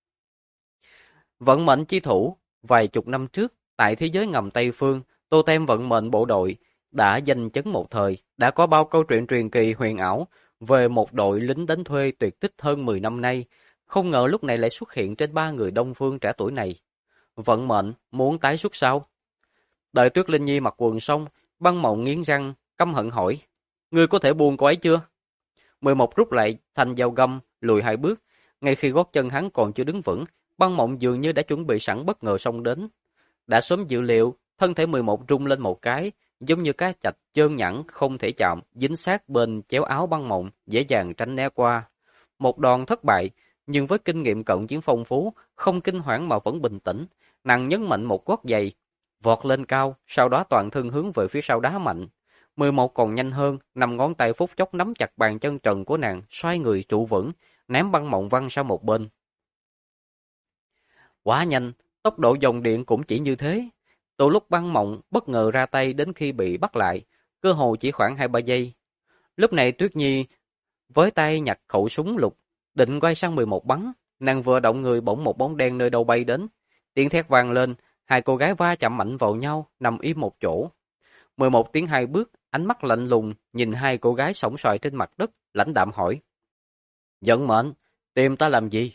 [SPEAKER 1] Vận mệnh chi thủ, vài chục năm trước, tại thế giới ngầm Tây Phương, tô tem vận mệnh bộ đội đã danh chấn một thời, đã có bao câu chuyện truyền kỳ huyền ảo về một đội lính đánh thuê tuyệt tích hơn 10 năm nay, không ngờ lúc này lại xuất hiện trên ba người Đông Phương trẻ tuổi này. Vận mệnh muốn tái xuất sao? Đợi Tuyết Linh Nhi mặc quần xong, Băng Mộng nghiến răng, căm hận hỏi: "Ngươi có thể buông cô ấy chưa?" 11 rút lại thành dao găm, lùi hai bước. Ngay khi gót chân hắn còn chưa đứng vững, Băng Mộng dường như đã chuẩn bị sẵn bất ngờ xông đến. Đã sớm dự liệu, thân thể 11 rung lên một cái, giống như cá chạch trơn nhẵn không thể chạm, dính sát bên chéo áo Băng Mộng, dễ dàng tránh né qua. Một đòn thất bại, nhưng với kinh nghiệm cận chiến phong phú, không kinh hoảng mà vẫn bình tĩnh, nàng nhấn mạnh một gót giày, vọt lên cao, sau đó toàn thân hướng về phía sau đá mạnh. 11 còn nhanh hơn, 5 ngón tay phút chốc nắm chặt bàn chân trần của nàng, xoay người trụ vững, ném Băng Mộng văng sang một bên. Quá nhanh, tốc độ dòng điện cũng chỉ như thế. Từ lúc Băng Mộng bất ngờ ra tay đến khi bị bắt lại, cơ hồ chỉ khoảng 2-3 giây. Lúc này Tuyết Nhi với tay nhặt khẩu súng lục, định quay sang 11 bắn, nàng vừa động người bỗng một bóng đen nơi đâu bay đến. Tiếng thét vang lên, hai cô gái va chạm mạnh vào nhau, nằm im một chỗ. 11 tiến hai bước, ánh mắt lạnh lùng nhìn hai cô gái xổm xoài trên mặt đất, lãnh đạm hỏi: "Vận mệnh, tìm ta làm gì?"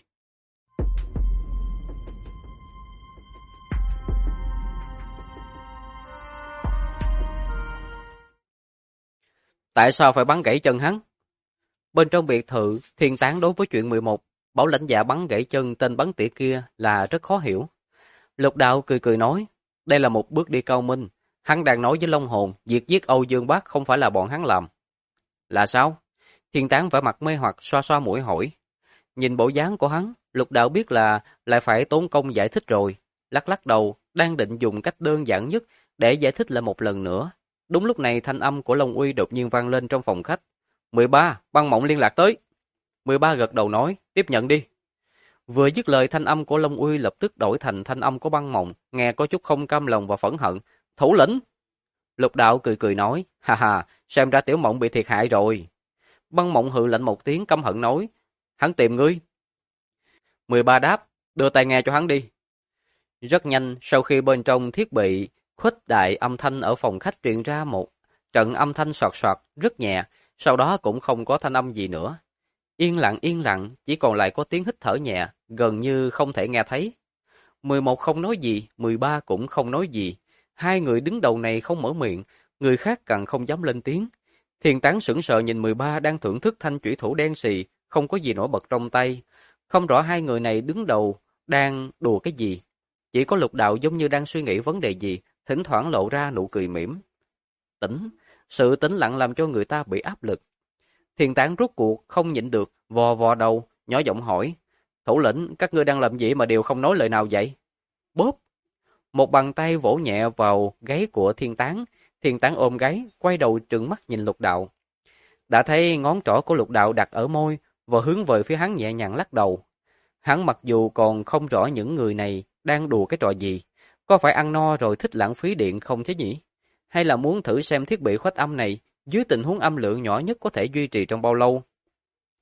[SPEAKER 1] Tại sao phải bắn gãy chân hắn? Bên trong biệt thự, Thiên Tán đối với chuyện 11, bảo lãnh dạ bắn gãy chân tên bắn tỉa kia là rất khó hiểu. Lục Đạo cười cười nói, đây là một bước đi cao minh. Hắn đang nói với Long Hồn, việc giết Âu Dương Bác không phải là bọn hắn làm. Là sao? Thiên Tán vẻ mặt mê hoặc xoa xoa mũi hỏi. Nhìn bộ dáng của hắn, Lục Đạo biết là lại phải tốn công giải thích rồi. Lắc lắc đầu, đang định dùng cách đơn giản nhất để giải thích lại một lần nữa. Đúng lúc này thanh âm của Long Uy đột nhiên vang lên trong phòng khách. 13, Băng Mộng liên lạc tới. 13 gật đầu nói, tiếp nhận đi. Vừa dứt lời thanh âm của Long Uy lập tức đổi thành thanh âm của Băng Mộng, nghe có chút không cam lòng và phẫn hận. Thủ lĩnh! Lục Đạo cười cười nói, ha ha, xem ra Tiểu Mộng bị thiệt hại rồi. Băng Mộng hừ lạnh một tiếng căm hận nói, hắn tìm ngươi. 13 đáp, đưa tai nghe cho hắn đi. Rất nhanh, sau khi bên trong thiết bị khuếch đại âm thanh ở phòng khách truyền ra một trận âm thanh soạt soạt rất nhẹ, sau đó cũng không có thanh âm gì nữa. Yên lặng, chỉ còn lại có tiếng hít thở nhẹ, gần như không thể nghe thấy. 11 không nói gì, 13 cũng không nói gì. Hai người đứng đầu này không mở miệng, người khác càng không dám lên tiếng. Thiên Tán sững sờ nhìn 13 đang thưởng thức thanh chủy thủ đen xì, không có gì nổi bật trong tay. Không rõ hai người này đứng đầu đang đùa cái gì. Chỉ có Lục Đạo giống như đang suy nghĩ vấn đề gì, thỉnh thoảng lộ ra nụ cười mỉm. Sự tĩnh lặng làm cho người ta bị áp lực. Thiên Tán rút cuộc không nhịn được, vò vò đầu, nhỏ giọng hỏi, thủ lĩnh, các ngươi đang làm gì mà đều không nói lời nào vậy? Bóp! Một bàn tay vỗ nhẹ vào gáy của Thiên Tán ôm gáy, quay đầu trừng mắt nhìn Lục Đạo. Đã thấy ngón trỏ của Lục Đạo đặt ở môi, và hướng về phía hắn nhẹ nhàng lắc đầu. Hắn mặc dù còn không rõ những người này đang đùa cái trò gì, có phải ăn no rồi thích lãng phí điện không thế nhỉ? Hay là muốn thử xem thiết bị khuếch âm này dưới tình huống âm lượng nhỏ nhất có thể duy trì trong bao lâu?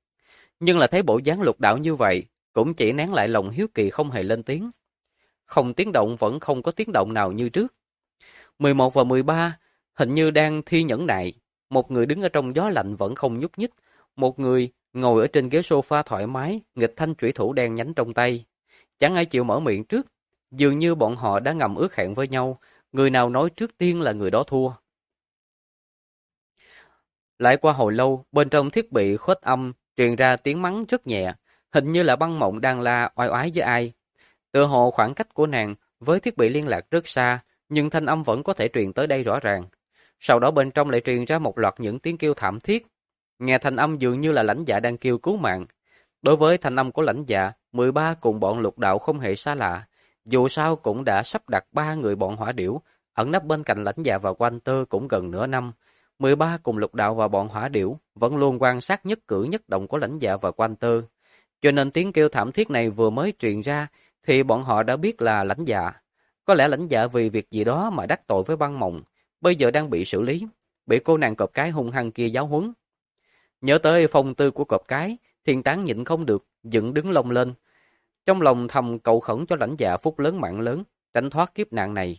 [SPEAKER 1] Nhưng là thấy bộ dáng Lục Đạo như vậy, cũng chỉ nén lại lòng hiếu kỳ không hề lên tiếng. Không tiếng động vẫn không có tiếng động nào như trước. 11 và 13 hình như đang thi nhẫn nại. Một người đứng ở trong gió lạnh vẫn không nhúc nhích. Một người ngồi ở trên ghế sofa thoải mái, nghịch thanh chủy thủ đen nhánh trong tay. Chẳng ai chịu mở miệng trước. Dường như bọn họ đã ngầm ước hẹn với nhau. Người nào nói trước tiên là người đó thua. Lại qua hồi lâu, bên trong thiết bị khuếch âm truyền ra tiếng mắng rất nhẹ. Hình như là Băng Mộng đang la oai oái với ai. Tựa hồ khoảng cách của nàng với thiết bị liên lạc rất xa, nhưng thanh âm vẫn có thể truyền tới đây rõ ràng. Sau đó bên trong lại truyền ra một loạt những tiếng kêu thảm thiết. Nghe thanh âm dường như là Lãnh Dạ đang kêu cứu mạng. Đối với thanh âm của Lãnh Dạ, 13 cùng bọn Lục Đạo không hề xa lạ. Dù sao cũng đã sắp đặt 3 người bọn Hỏa Điểu, ẩn nấp bên cạnh Lãnh Dạ và Walter cũng gần nửa năm. 13 cùng Lục Đạo và bọn Hỏa Điểu vẫn luôn quan sát nhất cử nhất động của Lãnh Dạ và Walter. Cho nên tiếng kêu thảm thiết này vừa mới truyền ra, thì bọn họ đã biết là Lãnh Dạ. Có lẽ Lãnh Dạ vì việc gì đó mà đắc tội với Băng Mộng, bây giờ đang bị xử lý, bị cô nàng cọp cái hung hăng kia giáo huấn. Nhớ tới phong tư của cọp cái, Thiên Tán nhịn không được, dựng đứng lông lên. Trong lòng thầm cầu khẩn cho Lãnh Dạ phúc lớn mạng lớn, tránh thoát kiếp nạn này.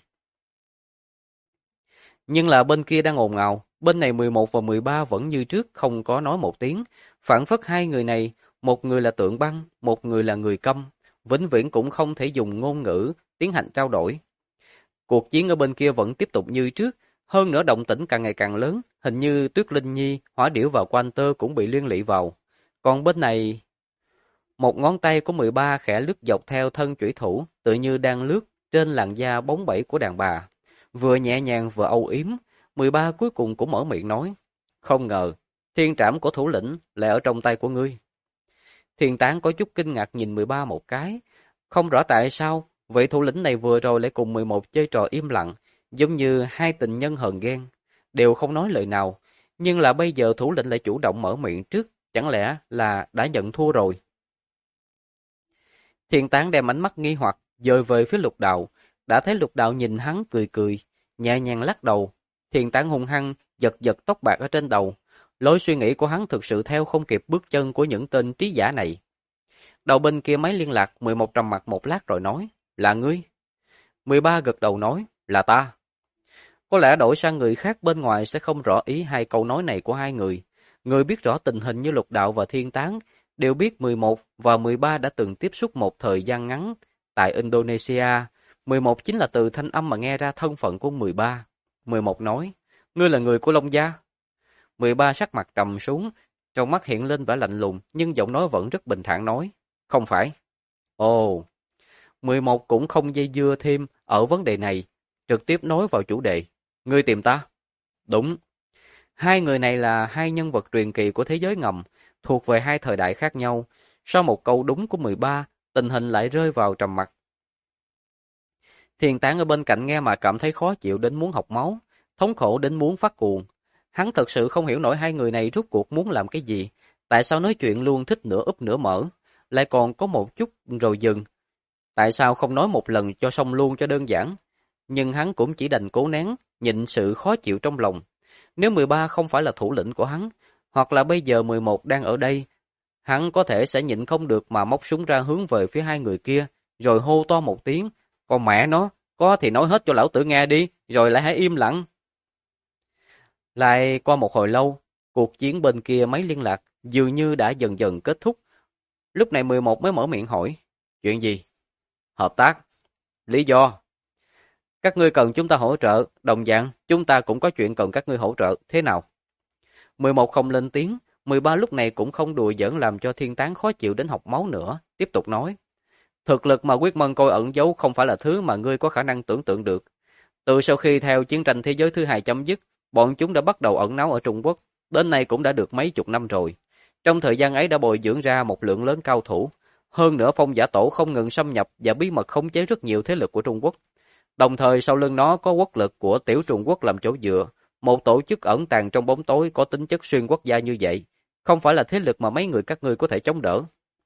[SPEAKER 1] Nhưng là bên kia đang ồn ào, bên này 11 và 13 vẫn như trước không có nói một tiếng, phản phất hai người này, một người là Tượng Băng, một người là người câm, vĩnh viễn cũng không thể dùng ngôn ngữ tiến hành trao đổi. Cuộc chiến ở bên kia vẫn tiếp tục như trước, hơn nữa động tĩnh càng ngày càng lớn, hình như Tuyết Linh Nhi, Hỏa Điểu và Walter cũng bị liên lụy vào. Còn bên này, một ngón tay của 13 khẽ lướt dọc theo thân chủy thủ, tự như đang lướt trên làn da bóng bẩy của đàn bà. Vừa nhẹ nhàng vừa âu yếm, 13 cuối cùng cũng mở miệng nói, không ngờ, thiên trảm của thủ lĩnh lại ở trong tay của ngươi. Thiên Tán có chút kinh ngạc nhìn 13 một cái, không rõ tại sao, vị thủ lĩnh này vừa rồi lại cùng 11 chơi trò im lặng, giống như hai tình nhân hờn ghen, đều không nói lời nào, nhưng là bây giờ thủ lĩnh lại chủ động mở miệng trước, chẳng lẽ là đã nhận thua rồi. Thiên Tán đem ánh mắt nghi hoặc dời về phía Lục Đạo, đã thấy Lục Đạo nhìn hắn cười cười, nhẹ nhàng lắc đầu. Thiên Tán hung hăng giật giật tóc bạc ở trên đầu, lối suy nghĩ của hắn thực sự theo không kịp bước chân của những tên trí giả này. Đầu bên kia máy liên lạc 11 trầm mặt một lát rồi nói, là ngươi. 13 gật đầu nói, là ta. Có lẽ đổi sang người khác bên ngoài sẽ không rõ ý hai câu nói này của hai người. Người biết rõ tình hình như Lục Đạo và Thiên Tán đều biết 11 và 13 đã từng tiếp xúc một thời gian ngắn tại Indonesia. 11 chính là từ thanh âm mà nghe ra thân phận của 13. 11 nói, ngươi là người của Long Gia. 13 sắc mặt trầm xuống, trong mắt hiện lên vẻ lạnh lùng, nhưng giọng nói vẫn rất bình thản nói, không phải. Ồ, 11 cũng không dây dưa thêm ở vấn đề này, trực tiếp nói vào chủ đề. Ngươi tìm ta? Đúng. Hai người này là hai nhân vật truyền kỳ của thế giới ngầm, thuộc về hai thời đại khác nhau. Sau một câu đúng của 13, tình hình lại rơi vào trầm mặc. Thiên Tán ở bên cạnh nghe mà cảm thấy khó chịu đến muốn học máu, thống khổ đến muốn phát cuồng. Hắn thật sự không hiểu nổi hai người này rốt cuộc muốn làm cái gì, tại sao nói chuyện luôn thích nửa úp nửa mở, lại còn có một chút rồi dừng. Tại sao không nói một lần cho xong luôn cho đơn giản? Nhưng hắn cũng chỉ đành cố nén, nhịn sự khó chịu trong lòng. Nếu 13 không phải là thủ lĩnh của hắn, hoặc là bây giờ 11 đang ở đây, hắn có thể sẽ nhịn không được mà móc súng ra hướng về phía hai người kia, rồi hô to một tiếng, còn mẹ nó, có thì nói hết cho lão tử nghe đi, rồi lại hãy im lặng. Lại qua một hồi lâu, cuộc chiến bên kia máy liên lạc dường như đã dần dần kết thúc. Lúc này 11 mới mở miệng hỏi, chuyện gì? Hợp tác. Lý do? Các ngươi cần chúng ta hỗ trợ, đồng dạng, chúng ta cũng có chuyện cần các ngươi hỗ trợ, thế nào? 11 không lên tiếng, 13 lúc này cũng không đùa giỡn làm cho Thiên Tán khó chịu đến học máu nữa, tiếp tục nói. Thực lực mà Quyết Mân Côi ẩn giấu không phải là thứ mà ngươi có khả năng tưởng tượng được. Từ sau khi theo chiến tranh thế giới thứ hai chấm dứt, bọn chúng đã bắt đầu ẩn náu ở Trung Quốc, đến nay cũng đã được mấy chục năm rồi. Trong thời gian ấy đã bồi dưỡng ra một lượng lớn cao thủ, hơn nữa Phong Giả Tổ không ngừng xâm nhập và bí mật khống chế rất nhiều thế lực của Trung Quốc. Đồng thời sau lưng nó có quốc lực của Tiểu Trung Quốc làm chỗ dựa, một tổ chức ẩn tàng trong bóng tối có tính chất xuyên quốc gia như vậy, không phải là thế lực mà mấy người các ngươi có thể chống đỡ.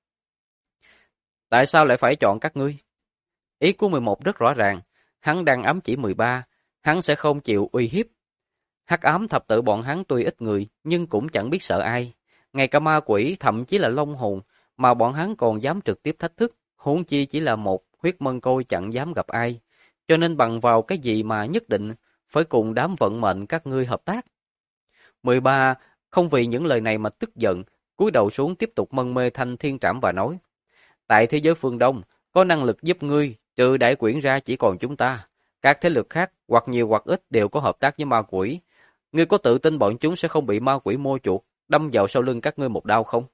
[SPEAKER 1] Tại sao lại phải chọn các ngươi? Ý của 11 rất rõ ràng, hắn đang ám chỉ 13, hắn sẽ không chịu uy hiếp. Hắc ám thập tự bọn hắn tuy ít người, nhưng cũng chẳng biết sợ ai. Ngay cả ma quỷ, thậm chí là long hồn, mà bọn hắn còn dám trực tiếp thách thức, huống chi chỉ là một huyết mân côi chẳng dám gặp ai. Cho nên bằng vào cái gì mà nhất định phải cùng đám vận mệnh các ngươi hợp tác. 13. Không vì những lời này mà tức giận, cúi đầu xuống tiếp tục mân mê thanh thiên trảm và nói. Tại thế giới phương Đông, có năng lực giúp ngươi, trừ đại quyển ra chỉ còn chúng ta. Các thế lực khác, hoặc nhiều hoặc ít đều có hợp tác với ma quỷ. Ngươi có tự tin bọn chúng sẽ không bị ma quỷ mua chuộc, đâm vào sau lưng các ngươi một đao không?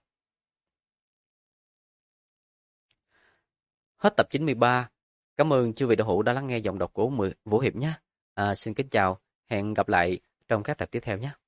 [SPEAKER 1] Hết tập 93. Cảm ơn chư vị đạo hữu đã lắng nghe giọng đọc của Vũ Hiệp nhé. Xin kính chào, hẹn gặp lại trong các tập tiếp theo nhé.